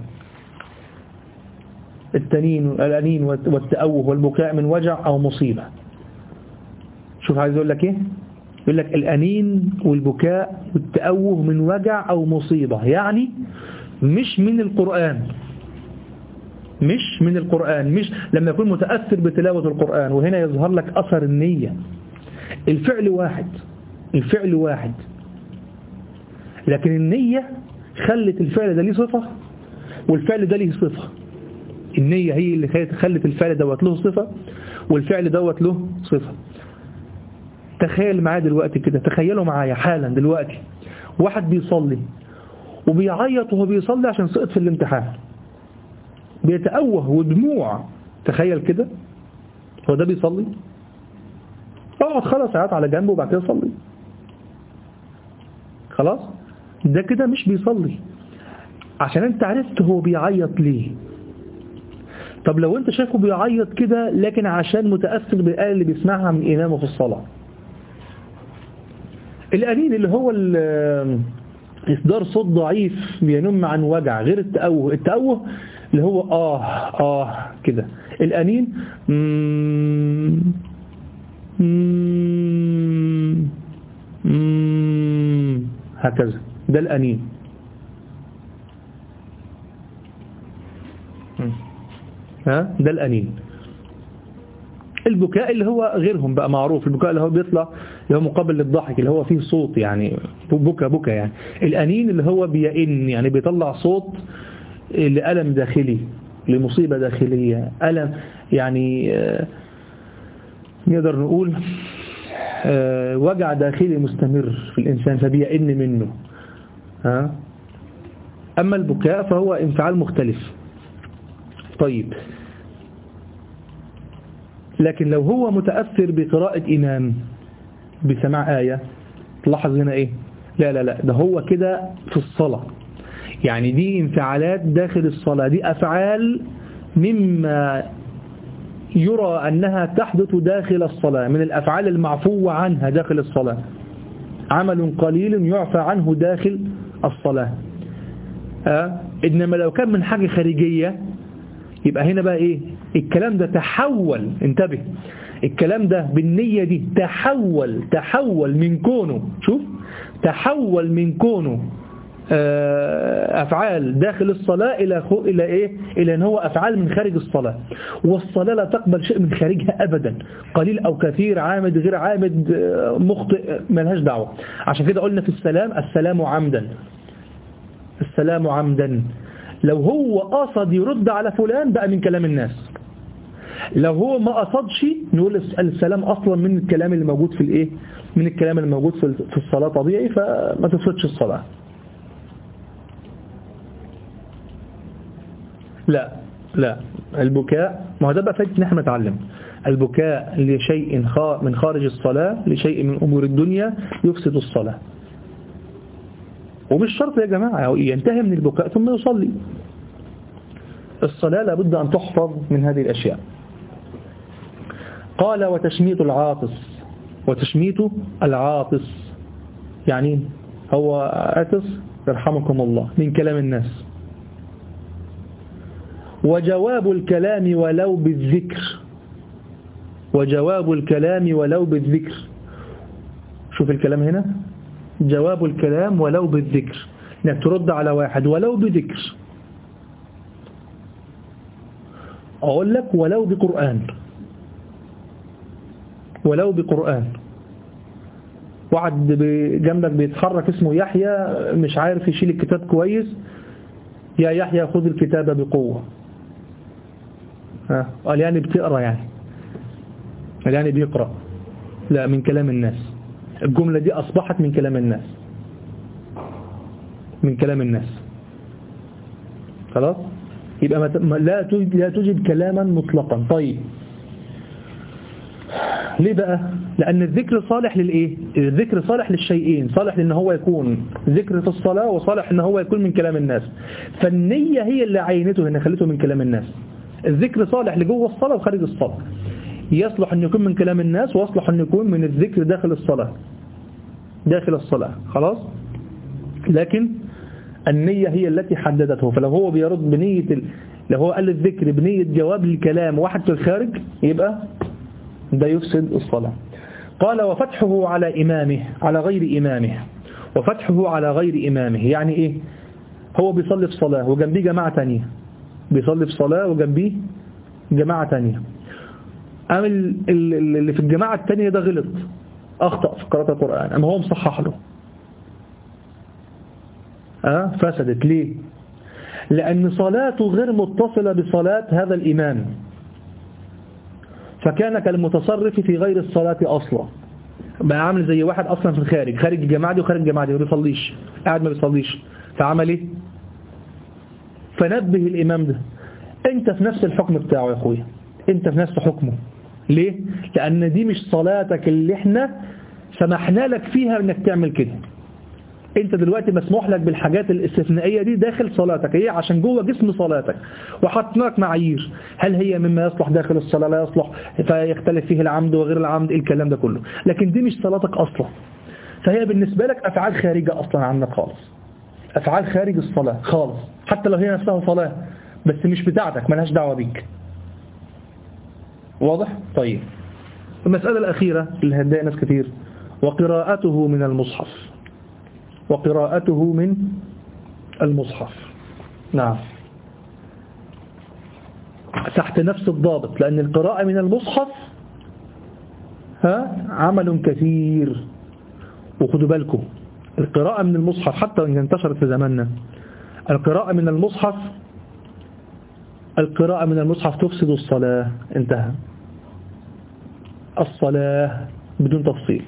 Speaker 1: التنين الأنين والتأوه والبكاء من وجع أو مصيبة. شوف عايز يقول لك إيه؟ يقول لك الأنين والبكاء والتأوه من وجع أو مصيبة، يعني مش من القرآن، مش من القرآن، مش لما يكون متأثر بتلاوة القرآن. وهنا يظهر لك أثر النية. الفعل واحد الفعل واحد لكن النية خلت الفعل ده ليه صفة والفعل ده ليه صفة. النية هي اللي خلت الفعل دوت له صفة والفعل دوت له صفة. تخيل معايا دلوقتي كده، تخيلوا معايا حالا دلوقتي واحد بيصلي وبيعيط وهو بيصلي عشان سقط في الامتحان، بيتأوه ودموع، تخيل كده، هو ده بيصلي؟ اقعد خلاص عيط على جنبه وبعد كده صلي، خلاص ده كده مش بيصلي، عشان انت عرفت هو بيعيط ليه. طب لو انت شايفه بيعيط كده لكن عشان متأثر بالآية اللي بيسمعها من إمامه في الصلاة، الأنين اللي هو إصدار صوت ضعيف بينم عن وجع، غير التأوه. التأوه اللي هو آه آه كده، الأنين مم مم مم هكذا، ده الأنين. ها ده الأنين. البكاء اللي هو غيرهم بقى معروف، البكاء اللي هو بيطلع اللي هو مقابل للضحك، اللي هو فيه صوت يعني بكى بكى يعني. الأنين اللي هو بيئن يعني بيطلع صوت لألم داخلي، لمصيبة داخلية، ألم يعني نقدر نقول وجع داخلي مستمر في الإنسان فبيئن منه. ها؟ أما البكاء فهو انفعال مختلف. طيب، لكن لو هو متأثر بقراءة إمام بسماع آية، تلاحظ هنا إيه؟ لا لا لا ده هو كده في الصلاة، يعني دي انفعالات داخل الصلاة، دي أفعال مما يرى أنها تحدث داخل الصلاة، من الأفعال المعفو عنها داخل الصلاة، عمل قليل يعفى عنه داخل الصلاة. أه؟ إنما لو كان من حاجة خارجية يبقى هنا بقى إيه؟ الكلام ده تحول، انتبه، الكلام ده بالنية دي تحول تحول من كونه، شوف، تحول من كونه أفعال داخل الصلاة إلى إلى إيه؟ إلى أن هو أفعال من خارج الصلاة، والصلاة لا تقبل شيء من خارجها أبدا، قليل أو كثير، عامد غير عامد، مخطئ، ملهاش دعوة. عشان كده قلنا في السلام السلام عمدا، السلام عمدا، لو هو قصد يرد على فلان بقى من كلام الناس، لو هو ما قصدش نقول السلام أصلا من الكلام اللي موجود في الإيه؟ من الكلام اللي موجود في الصلاة طبيعي، فما تفسدش الصلاة. لا لا البكاء، ما هو ده بقى فايدة ان احنا نتعلم. البكاء لشيء من خارج الصلاة، لشيء من أمور الدنيا يفسد الصلاة، ومش شرط يا جماعة ينتهي من البكاء ثم يصلي. الصلاة لابد أن تحفظ من هذه الأشياء. قال وتشميت العاطس، وتشميت العاطس يعني هو عاطس يرحمكم الله من كلام الناس. وجواب الكلام ولو بالذكر، وجواب الكلام ولو بالذكر، شوف الكلام هنا، جواب الكلام ولو بالذكر، انك ترد على واحد ولو بذكر، اقول لك ولو بقرآن، ولو بقرآن. واحد جنبك بيتحرك اسمه يحيى مش عارف يشيل الكتاب كويس، يا يحيى خذ الكتاب بقوة. قال يعني بتقرأ، يعني قال يعني بيقرأ، لا من كلام الناس. الجملة دي أصبحت من كلام الناس، من كلام الناس، خلاص. يبقى لا توجد, لا توجد كلاما مطلقا. طيب ليه بقى؟ لأن الذكر صالح للإيه؟ الذكر صالح للشيئين، صالح لأن هو يكون ذكر في الصلاة، وصالح أن هو يكون من كلام الناس. فالنية هي اللي عينته هنا، خلته من كلام الناس. الذكر صالح لجوه الصلاة وخارج الصلاة، يصلح أن يكون من كلام الناس، ويصلح أن يكون من الذكر داخل الصلاة، داخل الصلاة، خلاص. لكن النية هي التي حددته. فلو هو بيرد بنية ال... لو هو قال الذكر بنية جواب الكلام واحد في الخارج، يبقى ده يفسد الصلاة. قال وفتحه على إمامه على غير إمامه، وفتحه على غير إمامه يعني إيه؟ هو بيصلي في صلاة وجنبيه جماعة تانية، بيصلي في صلاة وجنبيه جماعة تانية، أما اللي في الجماعة التانية ده غلط، أخطأ في قراءة القرآن، أما هو مصحح له، أه؟ فسدت. ليه؟ لأن صلاته غير متصلة بصلاة هذا الإمام، فكان كالمتصرف في غير الصلاة أصلا، بقى عامل زي واحد أصلا في الخارج، خارج الجماعة دي وخارج الجماعة دي، ما بيصليش، قاعد ما بيصليش، فعمل إيه؟ فنبه الإمام ده، أنت في نفس الحكم بتاعه يا أخويا، أنت في نفس حكمه. ليه؟ لأن دي مش صلاتك اللي احنا سمحنا لك فيها انك تعمل كده. انت دلوقتي مسموح لك بالحاجات الاستثنائية دي داخل صلاتك، هي عشان جوه جسم صلاتك، وحطنا لك معايير، هل هي مما يصلح داخل الصلاة لا يصلح، فيختلف فيه العمد وغير العمد، ايه الكلام ده كله. لكن دي مش صلاتك أصلا، فهي بالنسبة لك أفعال خارجة أصلا عنك خالص، أفعال خارج الصلاة خالص، حتى لو هي نفسها صلاة بس مش بتاعتك، ملهاش دعوة بيك. واضح؟ طيب المسألة الأخيرة اللي هتضايق ناس كتير، وقراءته من المصحف، وقراءته من المصحف. نعم، تحت نفس الضابط، لأن القراءة من المصحف ها عمل كثير. وخدوا بالكم القراءة من المصحف حتى وإن انتشرت في زماننا، القراءة من المصحف القراءة من المصحف تفسد الصلاة. انتهى. الصلاة بدون تفصيل.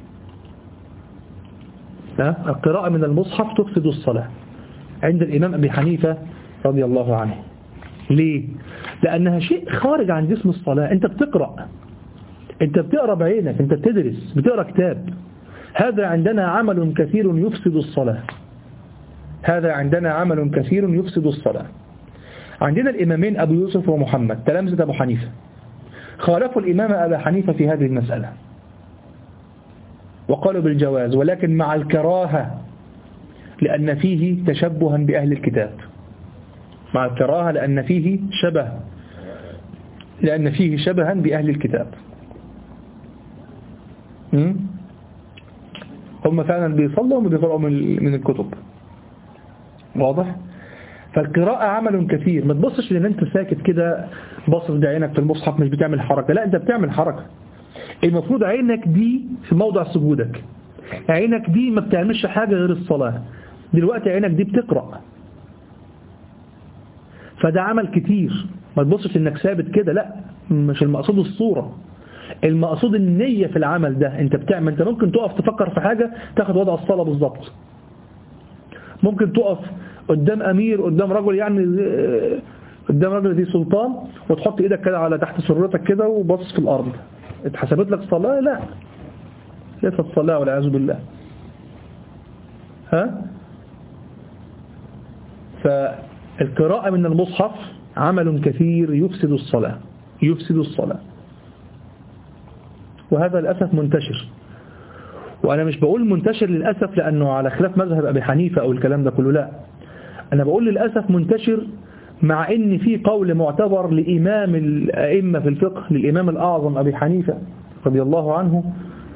Speaker 1: القراءة من المصحف تفسد الصلاة عند الإمام أبي حنيفة رضي الله عنه. ليه؟ لأنها شيء خارج عن جسم الصلاة. أنت بتقرأ، أنت بتقرأ بعينك، أنت بتدرس، بتقرأ كتاب. هذا عندنا عمل كثير يفسد الصلاة. هذا عندنا عمل كثير يفسد الصلاة. عندنا الإمامين أبو يوسف ومحمد تلامذة أبو حنيفة، خالفوا الإمام أبا حنيفة في هذه المسألة وقالوا بالجواز، ولكن مع الكراهة لأن فيه تشبها بأهل الكتاب. مع الكراهة لأن فيه شبه لأن فيه شبها بأهل الكتاب. هم فعلا بيصلوا وبيقرأوا من الكتب. واضح؟ فالقراءة عمل كثير. ما تبصش لأن أنت ساكت كده باصص بعينك في المصحف مش بتعمل حركة. لا، أنت بتعمل حركة. المفروض عينك دي في موضع سجودك، عينك دي ما بتعملش حاجة غير الصلاة. دلوقتي عينك دي بتقرأ، فده عمل كتير. ما تبصش انك ثابت كده، لا، مش المقصود الصورة، المقصود النية في العمل ده. انت بتعمل، انت ممكن تقف تفكر في حاجة تاخد وضع الصلاة بالظبط. ممكن تقف قدام أمير، قدام رجل، يعني قدام رجل ذي سلطان، وتحط ايدك كده على تحت سرتك كده وبص في الأرض. اتحسبت لك صلاة؟ لا، ليست صلاة والعياذ بالله. ها؟ فالقراءة من المصحف عمل كثير يفسد الصلاة يفسد الصلاة وهذا للأسف منتشر. وأنا مش بقول منتشر للأسف لأنه على خلاف مذهب أبي حنيفة أو الكلام ده كله، لا، أنا بقول للأسف منتشر مع إن في قول معتبر لإمام الأئمة في الفقه، للإمام الأعظم أبي حنيفة رضي الله عنه،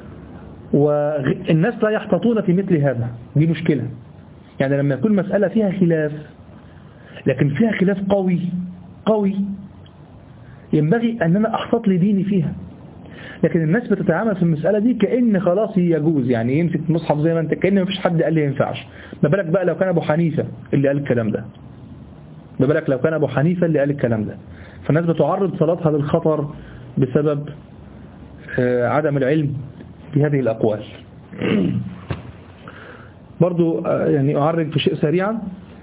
Speaker 1: والناس لا يحتطون في مثل هذا. دي مشكلة. يعني لما يكون مسألة فيها خلاف، لكن فيها خلاف قوي قوي، ينبغي أن أنا أحتط لديني فيها. لكن الناس بتتعامل في المسألة دي كأن خلاص يجوز، يعني يمسك المصحف زي ما انت، كأن ما فيش حد قال لي ينفعش. ما بالك بقى لو كان أبو حنيفة اللي قال الكلام ده، ما بالك لو كان أبو حنيفة اللي قال الكلام ده. فالناس بتعرض صلاتها للخطر بسبب عدم العلم بهذه الأقوال. برضو يعني أعرج في شيء سريعا.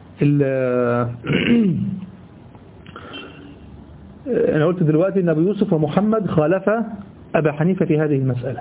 Speaker 1: أنا قلت دلوقتي أن أبو يوسف ومحمد خالف أبا حنيفة في هذه المسألة.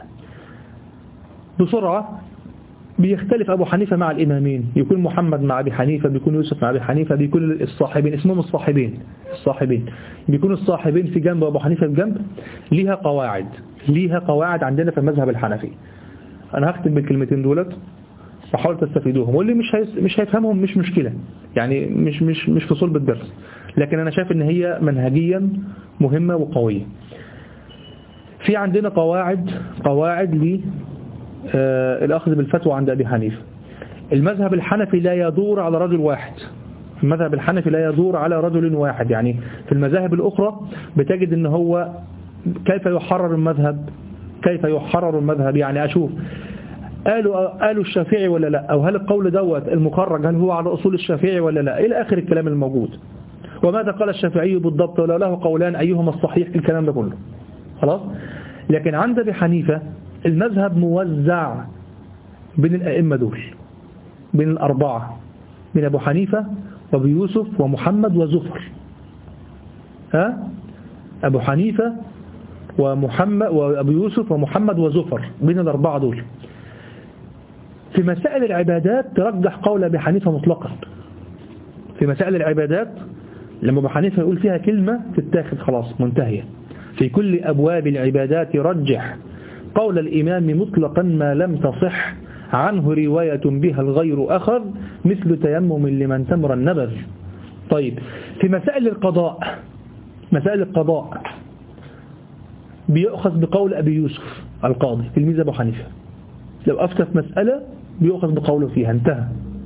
Speaker 1: بسرعة بيختلف أبو حنيفة مع الإمامين، يكون محمد مع أبي حنيفة، بيكون يوسف مع أبي حنيفة، بيكون الصاحبين اسمهم الصاحبين الصاحبين بيكون الصاحبين في جنب وأبو حنيفة في جنب. ليها قواعد ليها قواعد عندنا في المذهب الحنفي. أنا هختم بالكلمتين دولت فحاول تستفيدوهم، واللي مش مش هيفهمهم مش مشكلة، يعني مش مش مش في صلب الدرس، لكن أنا شايف إن هي منهجيا مهمة وقوية. في عندنا قواعد قواعد للأخذ بالفتوى عند أبي حنيفة. المذهب الحنفي لا يدور على رجل واحد. المذهب الحنفي لا يدور على رجل واحد. يعني في المذاهب الأخرى بتجد إن هو كيف يحرر المذهب كيف يحرر المذهب يعني أشوف قالوا قالوا الشافعي ولا لا، أو هل القول دوت المخرج هل هو على أصول الشافعي ولا لا، إلى آخر الكلام الموجود. وماذا قال الشافعي بالضبط، ولا له قولان أيهما الصحيح، الكلام ده كله خلاص. لكن عند أبي حنيفة المذهب موزع بين الأئمة دول، بين الأربعة، بين أبو حنيفة وأبو يوسف ومحمد وزفر. ها أبو حنيفة ومحمد وأبو يوسف ومحمد وزفر، بين الأربعة دول. في مسائل العبادات ترجح قول أبي حنيفة مطلقا. في مسائل العبادات لما أبو حنيفة يقول فيها كلمة تتاخد خلاص منتهية. في كل أبواب العبادات رجح قول الإمام مطلقا ما لم تصح عنه رواية بها الغير أخذ، مثل تيمم لمن تمر النبذ. طيب في مسائل القضاء مسائل القضاء بيأخذ بقول أبي يوسف القاضي تلميذ أبو حنيفة. لو أفتى في مسألة بيأخذ بقوله فيها، انتهى.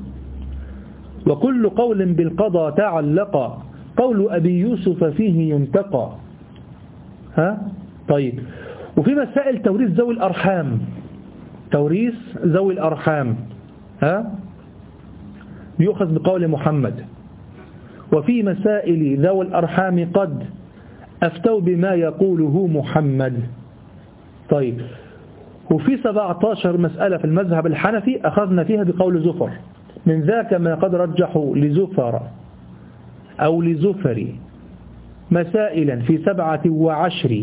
Speaker 1: وكل قول بالقضاء تعلق قول أبي يوسف فيه ينتقى. ها طيب وفي مسائل توريث ذوي الأرحام، توريث ذوي الأرحام ها يؤخذ بقول محمد. وفي مسائل ذوي الأرحام قد أفتوا بما يقوله محمد. طيب، وفي سبعة عشر مسألة في المذهب الحنفي أخذنا فيها بقول زفر، من ذاك ما قد رجحوا لزفر أو لزفر مسائلا في سبعة وعشر،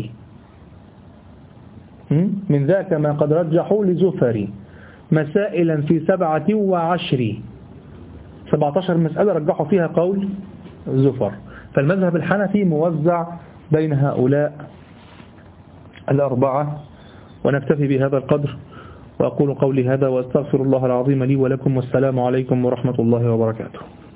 Speaker 1: من ذاك ما قد رجحوا لزفر مسائلا في سبعة وعشر، سبعة عشر مسألة رجحوا فيها قول زفر. فالمذهب الحنفي موزع بين هؤلاء الأربعة. ونكتفي بهذا القدر، وأقول قولي هذا وأستغفر الله العظيم لي ولكم، والسلام عليكم ورحمة الله وبركاته.